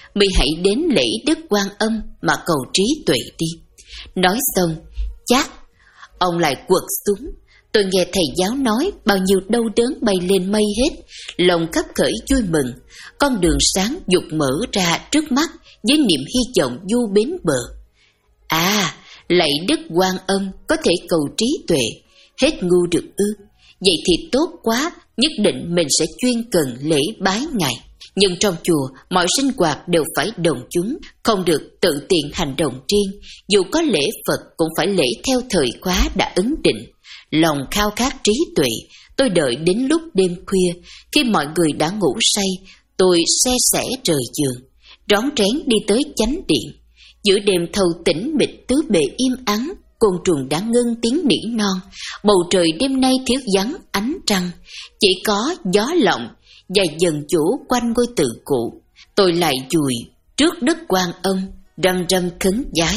mi hãy đến lễ Đức Quan Âm mà cầu trí tuệ đi. Nói xong, chát, ông lại quật xuống. Tôi nghe thầy giáo nói bao nhiêu đau đớn bay lên mây hết, lòng khắp khởi vui mừng, con đường sáng dục mở ra trước mắt với niềm hy vọng du bến bờ. À, lạy Đức Quan Âm có thể cầu trí tuệ, hết ngu được ư? Vậy thì tốt quá, nhất định mình sẽ chuyên cần lễ bái Ngài. Nhưng trong chùa, mọi sinh hoạt đều phải đồng chúng, không được tự tiện hành động riêng. Dù có lễ Phật cũng phải lễ theo thời khóa đã ấn định. Lòng khao khát trí tuệ, tôi đợi đến lúc đêm khuya, khi mọi người đã ngủ say, tôi se sẻ rời giường, rón rén đi tới chánh điện. Giữa đêm thâu tĩnh mịch tứ bề im ắng, côn trùng đã ngưng tiếng nỉ non, bầu trời đêm nay thiếu vắng ánh trăng, chỉ có gió lộng và dần chủ quanh ngôi tự cụ. Tôi lại dùi trước Đức Quan Âm, răm răm khấn vái.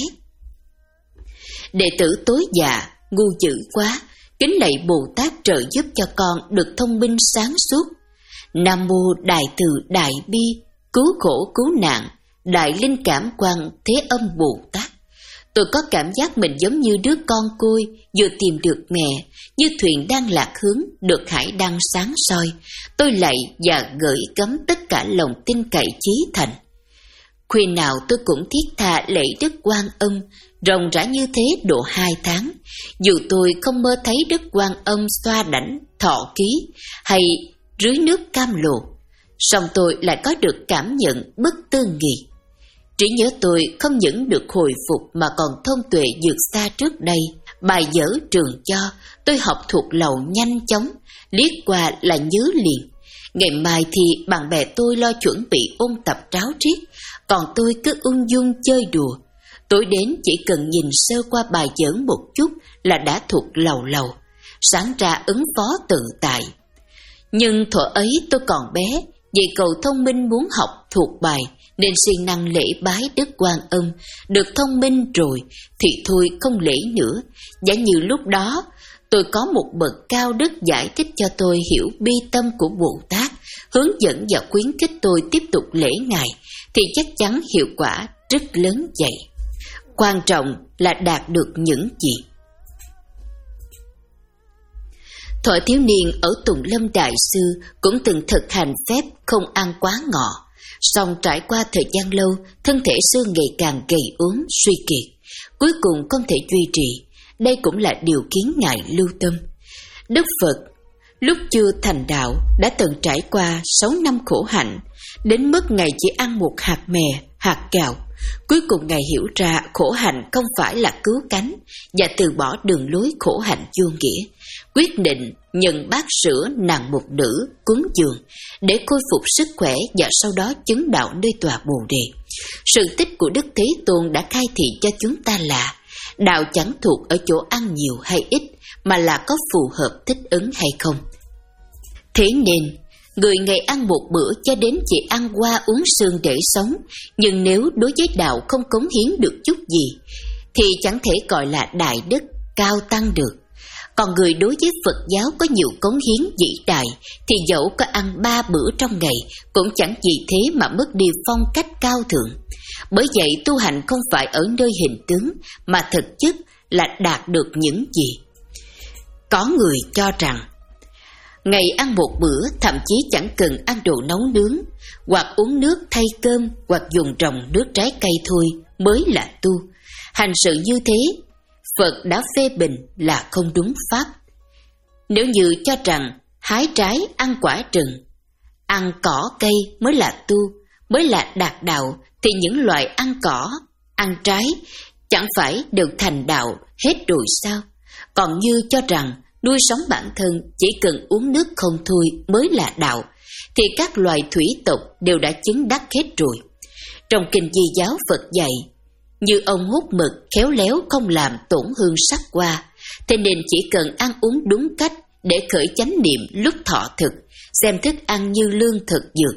Đệ tử tối dạ, ngu dữ quá, kính lạy Bồ Tát trợ giúp cho con được thông minh sáng suốt. Nam mô Đại Từ Đại Bi, cứu khổ cứu nạn, Đại Linh Cảm Quan Thế Âm Bồ Tát. Tôi có cảm giác mình giống như đứa con côi vừa tìm được mẹ, như thuyền đang lạc hướng, được hải đăng sáng soi. Tôi lạy và gửi gắm tất cả lòng tin cậy chí thành. Khuya nào tôi cũng thiết tha lễ Đức Quan Âm, ròng rã như thế độ hai tháng. Dù tôi không mơ thấy Đức Quan Âm xoa đảnh thọ ký hay rưới nước cam lồ, song tôi lại có được cảm nhận bất tư nghị. Trí nhớ tôi không những được hồi phục mà còn thông tuệ vượt xa trước đây. Bài vở trường cho, tôi học thuộc lầu nhanh chóng, liếc qua là nhớ liền. Ngày mai thì bạn bè tôi lo chuẩn bị ôn tập tráo triết, còn tôi cứ ung dung chơi đùa. Tối đến chỉ cần nhìn sơ qua bài vở một chút là đã thuộc lầu lầu, sáng ra ứng phó tự tại. Nhưng thuở ấy tôi còn bé, vì cầu thông minh muốn học thuộc bài, nên siêng năng lễ bái Đức Quan Âm. Được thông minh rồi thì thôi không lễ nữa. Giả như lúc đó tôi có một bậc cao đức giải thích cho tôi hiểu bi tâm của Bồ Tát, hướng dẫn và khuyến khích tôi tiếp tục lễ Ngài, thì chắc chắn hiệu quả rất lớn vậy. Quan trọng là đạt được những gì. Thuở thiếu niên ở Tùng Lâm Đại Sư cũng từng thực hành phép không ăn quá ngọ. Song trải qua thời gian lâu, thân thể xương ngày càng gầy ốm, suy kiệt, cuối cùng không thể duy trì. Đây cũng là điều khiến Ngài lưu tâm. Đức Phật lúc chưa thành đạo đã từng trải qua sáu năm khổ hạnh, đến mức Ngài chỉ ăn một hạt mè, hạt gạo. Cuối cùng Ngài hiểu ra khổ hạnh không phải là cứu cánh, và từ bỏ đường lối khổ hạnh vô nghĩa, quyết định nhận bát sữa nàng một nữ cúng dường để khôi phục sức khỏe và sau đó chứng đạo nơi tòa Bồ Đề. Sự tích của Đức Thế Tôn đã khai thị cho chúng ta là đạo chẳng thuộc ở chỗ ăn nhiều hay ít, mà là có phù hợp thích ứng hay không. Thế nên người ngày ăn một bữa cho đến chỉ ăn qua uống sương để sống, nhưng nếu đối với đạo không cống hiến được chút gì thì chẳng thể gọi là đại đức, cao tăng được. Còn người đối với Phật giáo có nhiều cống hiến vĩ đại thì dẫu có ăn ba bữa trong ngày cũng chẳng vì thế mà mất đi phong cách cao thượng. Bởi vậy tu hành không phải ở nơi hình tướng, mà thực chất là đạt được những gì. Có người cho rằng ngày ăn một bữa thậm chí chẳng cần ăn đồ nấu nướng, hoặc uống nước thay cơm, hoặc dùng trồng nước trái cây thôi mới là tu. Hành sự như thế, Phật đã phê bình là không đúng pháp. Nếu như cho rằng hái trái ăn quả rừng, ăn cỏ cây mới là tu, mới là đạt đạo, thì những loại ăn cỏ, ăn trái chẳng phải đều thành đạo hết rồi sao? Còn như cho rằng nuôi sống bản thân chỉ cần uống nước không thôi mới là đạo, thì các loài thủy tộc đều đã chứng đắc hết rồi. Trong kinh Di giáo Phật dạy, như ông hút mực khéo léo không làm tổn hương sắc hoa, thế nên chỉ cần ăn uống đúng cách để khởi chánh niệm lúc thọ thực, xem thức ăn như lương thực dược.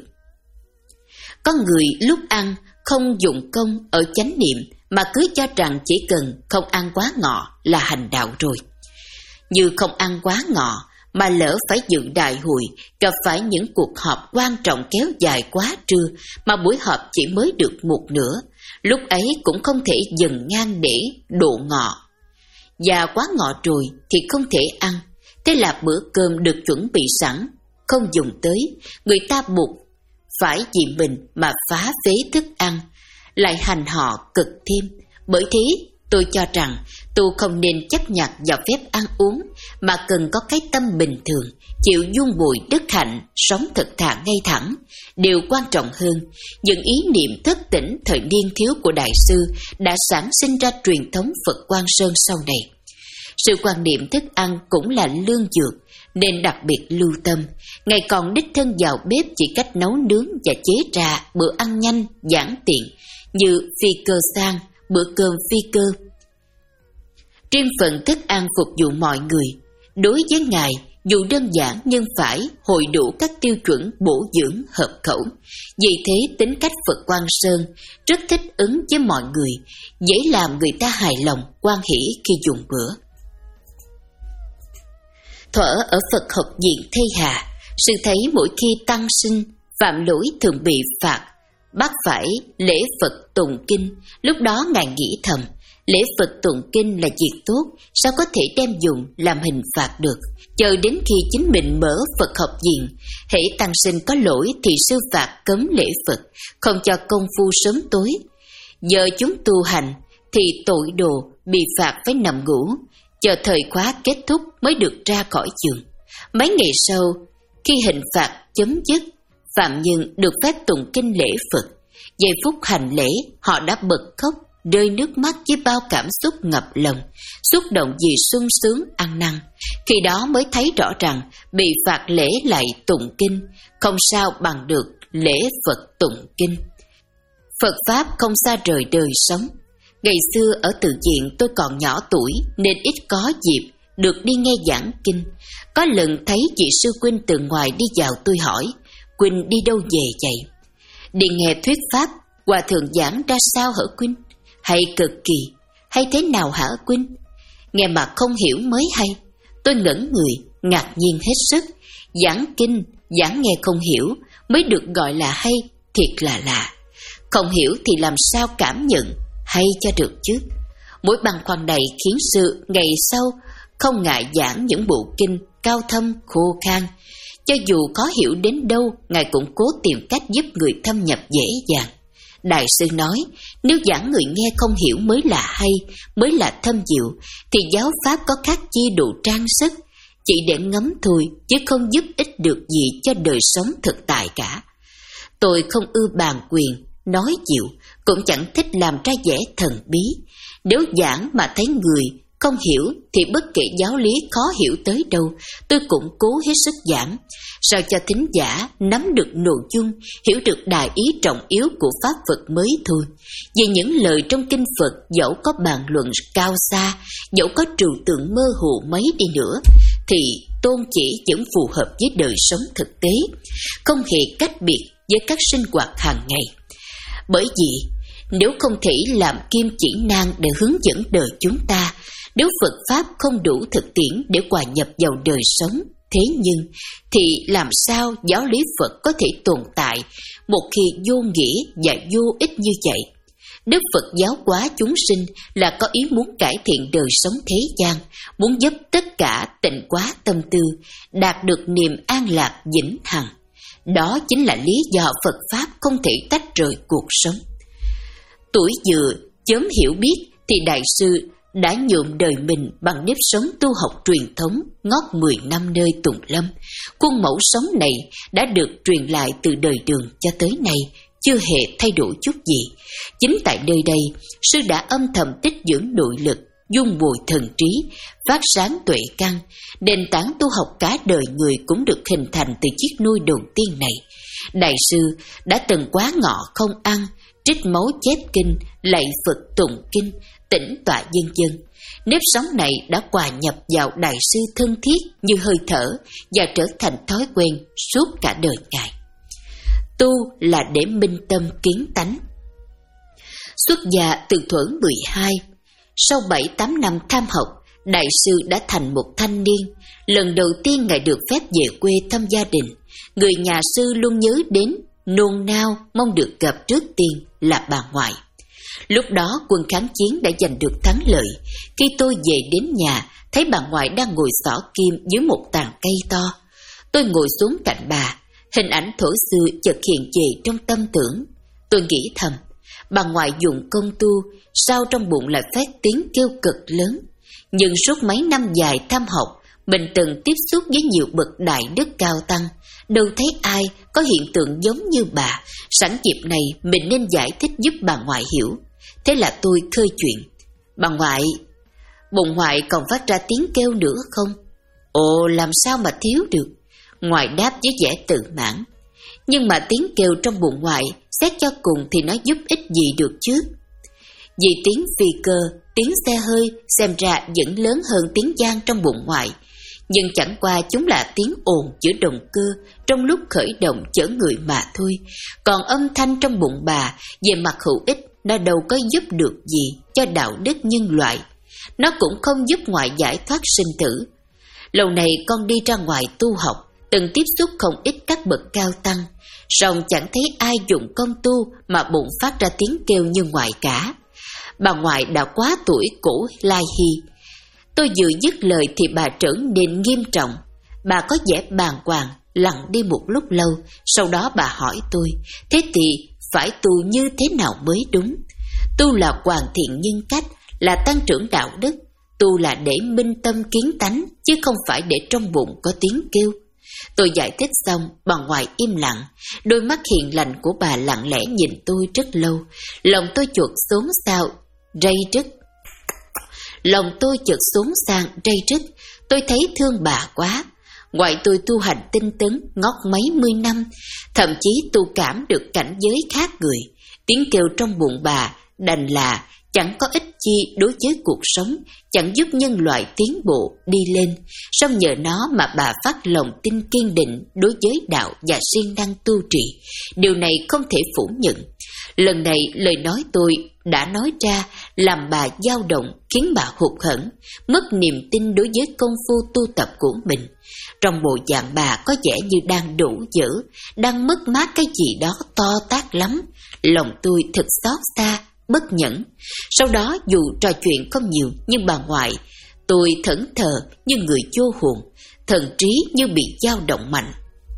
Có người lúc ăn không dụng công ở chánh niệm mà cứ cho rằng chỉ cần không ăn quá ngọ là hành đạo rồi. Như không ăn quá ngọ mà lỡ phải dự đại hội, gặp phải những cuộc họp quan trọng kéo dài quá trưa, mà buổi họp chỉ mới được một nửa, lúc ấy cũng không thể dừng ngang để độ ngọ. Và quá ngọ rồi thì không thể ăn, thế là bữa cơm được chuẩn bị sẵn, không dùng tới, người ta buộc phải vì mình mà phá phế thức ăn, lại hành họ cực thêm. Bởi thế tôi cho rằng tu không nên chấp nhặt vào phép ăn uống, mà cần có cái tâm bình thường, chịu dung bồi đức hạnh, sống thật thà ngay thẳng. Điều quan trọng hơn, những ý niệm thức tỉnh thời niên thiếu của Đại sư đã sản sinh ra truyền thống Phật Quang Sơn sau này. Sự quan niệm thức ăn cũng là lương dược, nên đặc biệt lưu tâm. Ngài còn đích thân vào bếp chỉ cách nấu nướng và chế ra bữa ăn nhanh, giản tiện, như phi cơ sang, bữa cơm phi cơ. Riêng phần thức ăn phục vụ mọi người, đối với Ngài dù đơn giản nhưng phải hội đủ các tiêu chuẩn bổ dưỡng hợp khẩu. Vì thế tính cách Phật Quang Sơn rất thích ứng với mọi người, dễ làm người ta hài lòng, hoan hỷ khi dùng bữa. Thuở ở Phật học viện Tây Hà, sư thấy mỗi khi tăng sinh phạm lỗi thường bị phạt, bắt phải lễ Phật tụng kinh. Lúc đó Ngài nghĩ thầm, lễ Phật tụng kinh là việc tốt, sao có thể đem dùng làm hình phạt được. Chờ đến khi chính mình mở Phật học viện, hễ tăng sinh có lỗi thì sư phạt cấm lễ Phật, không cho công phu sớm tối. Giờ chúng tu hành thì tội đồ bị phạt phải nằm ngủ, chờ thời khóa kết thúc mới được ra khỏi giường. Mấy ngày sau, khi hình phạt chấm dứt, phạm nhân được phép tụng kinh lễ Phật. Giây phút hành lễ, họ đã bật khóc, rơi nước mắt với bao cảm xúc ngập lòng, xúc động vì sung sướng ăn năn. Khi đó mới thấy rõ rằng bị phạt lễ lại tụng kinh, không sao bằng được lễ Phật tụng kinh. Phật Pháp không xa rời đời sống. Ngày xưa ở Từ Diện tôi còn nhỏ tuổi nên ít có dịp được đi nghe giảng kinh. Có lần thấy chị sư Quynh từ ngoài đi vào, tôi hỏi, Quynh đi đâu về vậy? Đi nghe thuyết Pháp, Hòa thượng giảng ra sao hả Quynh? Hay cực kỳ, hay thế nào hả Quynh? Nghe mà không hiểu mới hay. Tôi ngẩn người, ngạc nhiên hết sức. Giảng kinh, giảng nghe không hiểu mới được gọi là hay, thiệt là lạ. Không hiểu thì làm sao cảm nhận hay cho được chứ? Mỗi băn khoăn này khiến sư ngày sau không ngại giảng những bộ kinh cao thâm khô khan. Cho dù khó hiểu đến đâu, Ngài cũng cố tìm cách giúp người thâm nhập dễ dàng. Đại sư nói, nếu giảng người nghe không hiểu mới là hay, mới là thâm diệu, thì giáo pháp có khác chi độ trang sức, chỉ để ngắm thôi, chứ không giúp ích được gì cho đời sống thực tại cả. Tôi không ưa bàn quyền, nói dịu, cũng chẳng thích làm ra vẻ thần bí. Nếu giảng mà thấy người không hiểu thì bất kể giáo lý khó hiểu tới đâu, tôi cũng cố hết sức giảng, sao cho thính giả nắm được nội dung, hiểu được đại ý trọng yếu của Pháp Phật mới thôi. Vì những lời trong kinh Phật dẫu có bàn luận cao xa, dẫu có trừu tượng mơ hồ mấy đi nữa, thì tôn chỉ vẫn phù hợp với đời sống thực tế, không hề cách biệt với các sinh hoạt hàng ngày. Bởi vì nếu không thể làm kim chỉ nam để hướng dẫn đời chúng ta, nếu Phật Pháp không đủ thực tiễn để hòa nhập vào đời sống, thế nhưng thì làm sao giáo lý Phật có thể tồn tại một khi vô nghĩa và vô ích như vậy? Đức Phật giáo hóa chúng sinh là có ý muốn cải thiện đời sống thế gian, muốn giúp tất cả tịnh hóa tâm tư, đạt được niềm an lạc vĩnh hằng. Đó chính là lý do Phật Pháp không thể tách rời cuộc sống. Tuổi vừa chớm hiểu biết thì Đại sư đã nhuộm đời mình bằng nếp sống tu học truyền thống ngót mười năm nơi Tùng Lâm. Khuôn mẫu sống này đã được truyền lại từ đời Đường cho tới nay, chưa hề thay đổi chút gì. Chính tại nơi đây, sư đã âm thầm tích dưỡng nội lực, dung bồi thần trí, phát sáng tuệ căn. Nền tảng tu học cả đời người cũng được hình thành từ chiếc nôi đầu tiên này. Đại sư đã từng quá ngọ không ăn, trích máu chép kinh, lạy Phật tụng kinh, tĩnh tọa dân dân. Nếp sống này đã hòa nhập vào Đại sư thân thiết như hơi thở và trở thành thói quen suốt cả đời Ngài. Tu là để minh tâm kiến tánh. Xuất gia từ thuở mười hai, sau bảy tám năm tham học, đại sư đã thành một thanh niên. Lần đầu tiên ngài được phép về quê thăm gia đình, người nhà sư luôn nhớ đến, nôn nao mong được gặp trước tiên là bà ngoại. Lúc đó quân kháng chiến đã giành được thắng lợi. Khi tôi về đến nhà, thấy bà ngoại đang ngồi xỏ kim dưới một tàn cây to. Tôi ngồi xuống cạnh bà, hình ảnh thuở xưa chợt hiện về trong tâm tưởng. Tôi nghĩ thầm, bà ngoại dùng công tu, sao trong bụng lại phát tiếng kêu cực lớn. Nhưng suốt mấy năm dài tham học, mình từng tiếp xúc với nhiều bậc đại đức cao tăng, đâu thấy ai có hiện tượng giống như bà. Sẵn dịp này mình nên giải thích giúp bà ngoại hiểu. Thế là tôi khơi chuyện. Bà ngoại, bụng ngoại còn phát ra tiếng kêu nữa không? Ồ, làm sao mà thiếu được? Ngoại đáp với vẻ tự mãn. Nhưng mà tiếng kêu trong bụng ngoại, xét cho cùng thì nó giúp ích gì được chứ? Vì tiếng phi cơ, tiếng xe hơi xem ra vẫn lớn hơn tiếng vang trong bụng ngoại. Nhưng chẳng qua chúng là tiếng ồn giữa động cơ trong lúc khởi động chở người mà thôi. Còn âm thanh trong bụng bà về mặt hữu ích, nó đâu có giúp được gì cho đạo đức nhân loại. Nó cũng không giúp ngoại giải thoát sinh tử. Lâu này con đi ra ngoài tu học, từng tiếp xúc không ít các bậc cao tăng, song chẳng thấy ai dụng công tu mà bụng phát ra tiếng kêu như ngoại cả. Bà ngoại đã quá tuổi cổ lai hy. Tôi vừa dứt lời thì bà trở nên nghiêm trọng. Bà có vẻ bàng hoàng, lặng đi một lúc lâu. Sau đó bà hỏi tôi, thế thì phải tu như thế nào mới đúng? Tu là hoàn thiện nhân cách, là tăng trưởng đạo đức. Tu là để minh tâm kiến tánh, chứ không phải để trong bụng có tiếng kêu. Tôi giải thích xong, bà ngoại im lặng. Đôi mắt hiền lành của bà lặng lẽ nhìn tôi rất lâu. Lòng tôi chuột xốn xao, rây rứt. Lòng tôi chợt xuống sang rây rứt. Tôi thấy thương bà quá. Ngoại tôi tu hành tinh tấn ngót mấy mươi năm, thậm chí tu cảm được cảnh giới khác người. Tiếng kêu trong bụng bà đành là chẳng có ích chi đối với cuộc sống, chẳng giúp nhân loại tiến bộ đi lên. Song nhờ nó mà bà phát lòng tin kiên định đối với đạo và siêng năng tu trì. Điều này không thể phủ nhận. Lần này lời nói tôi đã nói ra làm bà dao động, khiến bà hụt hẫng, mất niềm tin đối với công phu tu tập của mình. Trong bộ dạng bà có vẻ như đang đổ vỡ, đang mất mát cái gì đó to tát lắm. Lòng tôi thật xót xa, bất nhẫn. Sau đó dù trò chuyện không nhiều, nhưng bà ngoại, tôi thẫn thờ như người vô hồn, thần trí như bị dao động mạnh.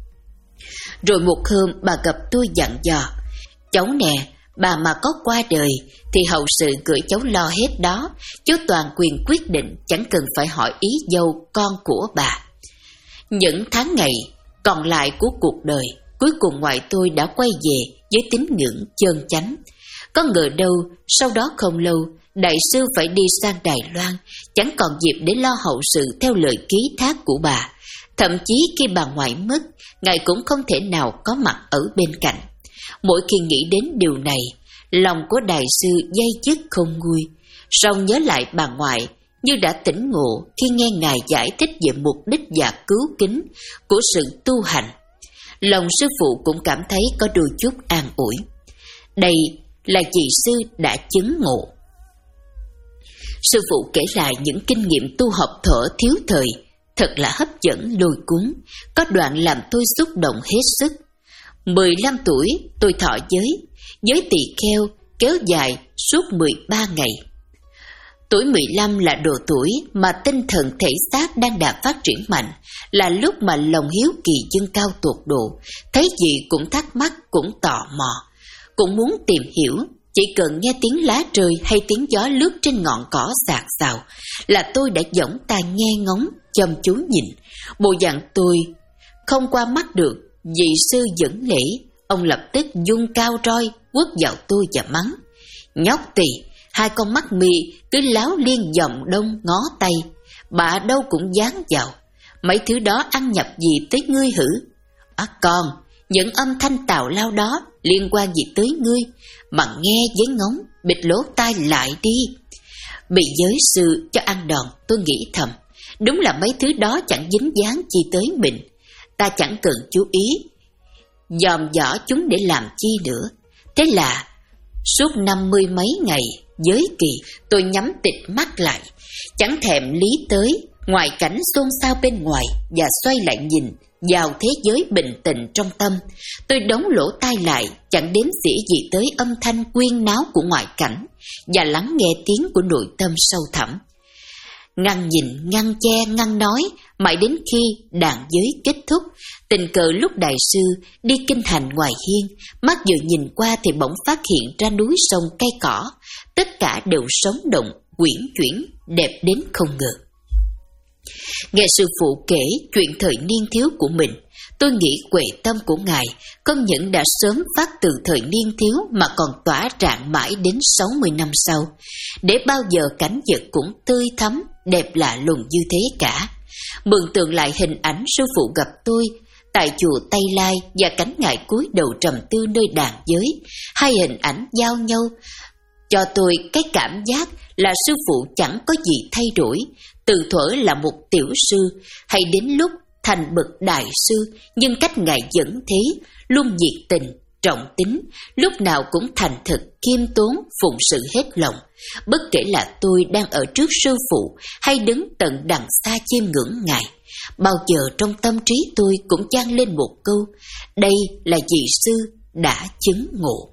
Rồi một hôm bà gặp tôi dặn dò, cháu nè, bà mà có qua đời thì hậu sự gửi cháu lo hết đó, cháu toàn quyền quyết định, chẳng cần phải hỏi ý dâu con của bà. Những tháng ngày còn lại của cuộc đời, cuối cùng ngoại tôi đã quay về với tín ngưỡng chân chánh. Có ngờ đâu, sau đó không lâu, đại sư phải đi sang Đài Loan, chẳng còn dịp để lo hậu sự theo lời ký thác của bà. Thậm chí khi bà ngoại mất, ngài cũng không thể nào có mặt ở bên cạnh. Mỗi khi nghĩ đến điều này, lòng của đại sư day dứt không nguôi. Song nhớ lại bà ngoại, như đã tỉnh ngộ khi nghe ngài giải thích về mục đích và cứu kính của sự tu hành. Lòng sư phụ cũng cảm thấy có đôi chút an ủi. Đây là vị sư đã chứng ngộ. Sư phụ kể lại những kinh nghiệm tu học thuở thiếu thời, thật là hấp dẫn lôi cuốn, có đoạn làm tôi xúc động hết sức. mười lăm tuổi tôi thọ giới, giới tỳ kheo kéo dài suốt mười ba ngày. Tuổi mười lăm là độ tuổi mà tinh thần thể xác đang đạt phát triển mạnh, là lúc mà lòng hiếu kỳ dâng cao tột độ, thấy gì cũng thắc mắc, cũng tò mò, cũng muốn tìm hiểu. Chỉ cần nghe tiếng lá rơi hay tiếng gió lướt trên ngọn cỏ xạt xào là tôi đã dõng tai nghe ngóng, chăm chú nhìn. Bộ dạng tôi không qua mắt được, vị sư dẫn lễ, ông lập tức dung cao roi quất vào tôi và mắng: nhóc tỳ, hai con mắt mi cứ láo liên dòng đông ngó tay, bà đâu cũng dán vào, mấy thứ đó ăn nhập gì tới ngươi hử? À con, những âm thanh tào lao đó liên quan gì tới ngươi, mà nghe với ngóng, bịt lỗ tai lại đi. Bị giới sư cho ăn đòn, tôi nghĩ thầm, đúng là mấy thứ đó chẳng dính dáng chi tới mình, ta chẳng cần chú ý dòm dõ chúng để làm chi nữa. Thế là suốt năm mươi mấy ngày, giới kỳ. Tôi nhắm tịt mắt lại, chẳng thèm lý tới ngoại cảnh xôn xao bên ngoài, và xoay lại nhìn vào thế giới bình tĩnh trong tâm. Tôi đóng lỗ tai lại, chẳng đếm xỉa gì tới âm thanh quyên náo của ngoại cảnh, và lắng nghe tiếng của nội tâm sâu thẳm. Ngăn nhìn, ngăn che, ngăn nói, mãi đến khi đàn giới kết thúc, tình cờ lúc đại sư đi kinh hành ngoài hiên, mắt vừa nhìn qua thì bỗng phát hiện ra núi sông cây cỏ, tất cả đều sống động, uyển chuyển, đẹp đến không ngờ. Nghe sư phụ kể chuyện thời niên thiếu của mình, tôi nghĩ huệ tâm của ngài không những đã sớm phát từ thời niên thiếu mà còn tỏa rạng mãi đến sáu mươi năm sau, để bao giờ cảnh vật cũng tươi thắm, đẹp lạ lùng như thế cả. Mường tượng lại hình ảnh sư phụ gặp tôi tại chùa Tây Lai và cảnh ngài cúi đầu trầm tư nơi đàn giới, hai hình ảnh giao nhau, cho tôi cái cảm giác là sư phụ chẳng có gì thay đổi, từ thuở là một tiểu sư hay đến lúc thành bậc đại sư, nhưng cách ngài vẫn thế, luôn nhiệt tình, trọng tính, lúc nào cũng thành thực, khiêm tốn, phụng sự hết lòng. Bất kể là tôi đang ở trước sư phụ hay đứng tận đằng xa chiêm ngưỡng ngài, bao giờ trong tâm trí tôi cũng vang lên một câu: đây là vị sư đã chứng ngộ.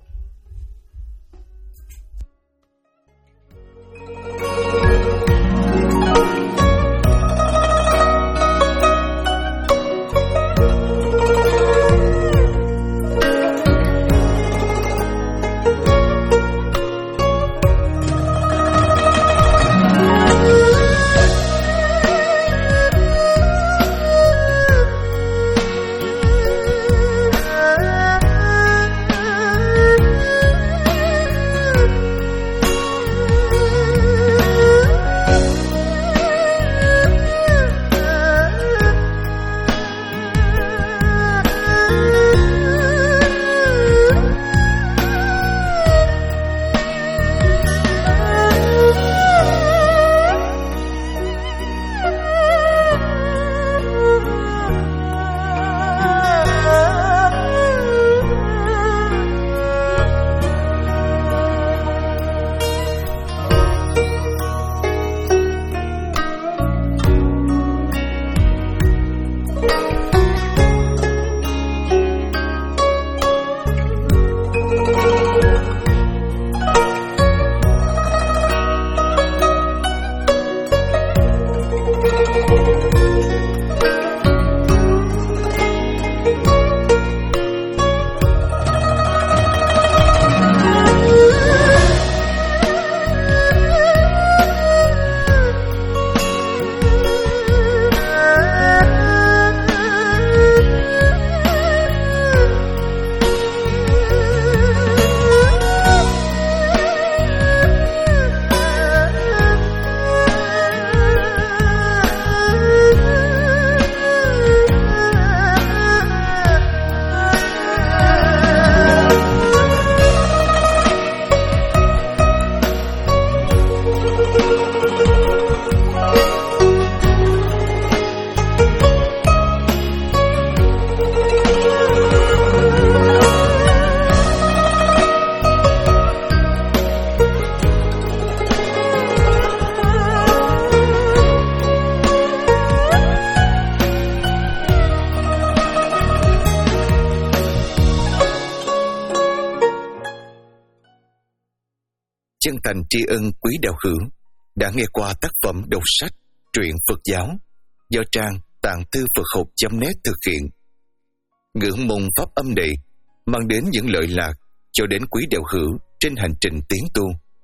Chân thành tri ân quý đạo hữu đã nghe qua tác phẩm đọc sách truyện Phật giáo do trang tạng thư Phật học chấm net thực hiện. Ngưỡng mong pháp âm này mang đến những lợi lạc cho đến quý đạo hữu trên hành trình tiến tu.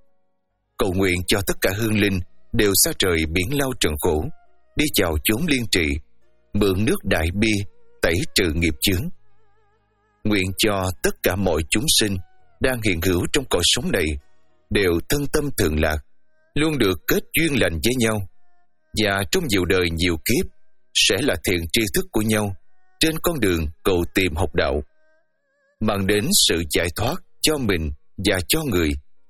Cầu nguyện cho tất cả hương linh đều xa trời biển lao trần khổ, đi chào chốn liên trị, mượn nước đại bi tẩy trừ nghiệp chướng. Nguyện cho tất cả mọi chúng sinh đang hiện hữu trong cõi sống này đều thân tâm thường lạc, luôn được kết duyên lành với nhau, và trong nhiều đời nhiều kiếp sẽ là thiện tri thức của nhau trên con đường cầu tìm học đạo, mang đến sự giải thoát cho mình và cho người.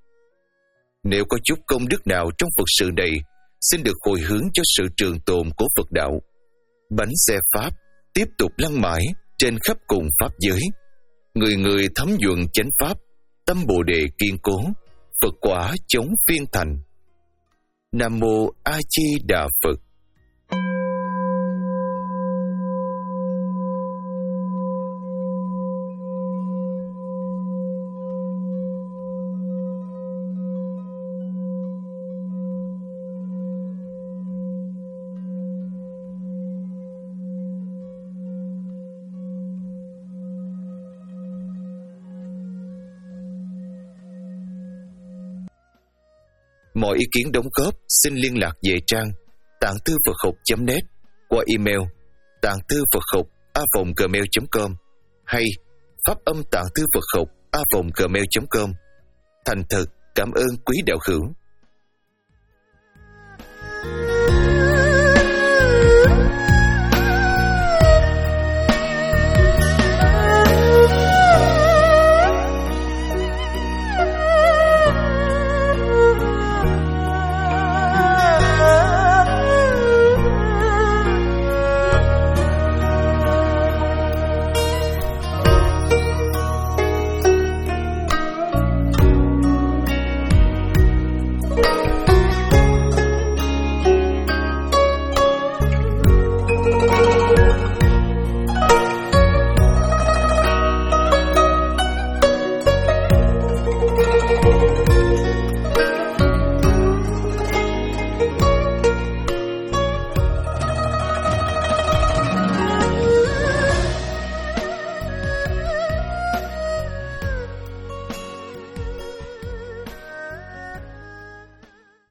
Nếu có chút công đức nào trong Phật sự này, xin được hồi hướng cho sự trường tồn của Phật đạo. Bánh xe Pháp tiếp tục lăn mãi trên khắp cùng Pháp giới. Người người thấm nhuận chánh Pháp, tâm Bồ Đề kiên cố, Phật quả chống phiên thành. Nam mô A Di Đà Phật. Mọi ý kiến đóng góp xin liên lạc về trang tạng thư Phật học chấm net qua email tạng thư Phật học a vòng gmail chấm com hay pháp âm tạng thư Phật học a vòng gmail chấm com. Thành thật cảm ơn quý đạo hữu. Thank you.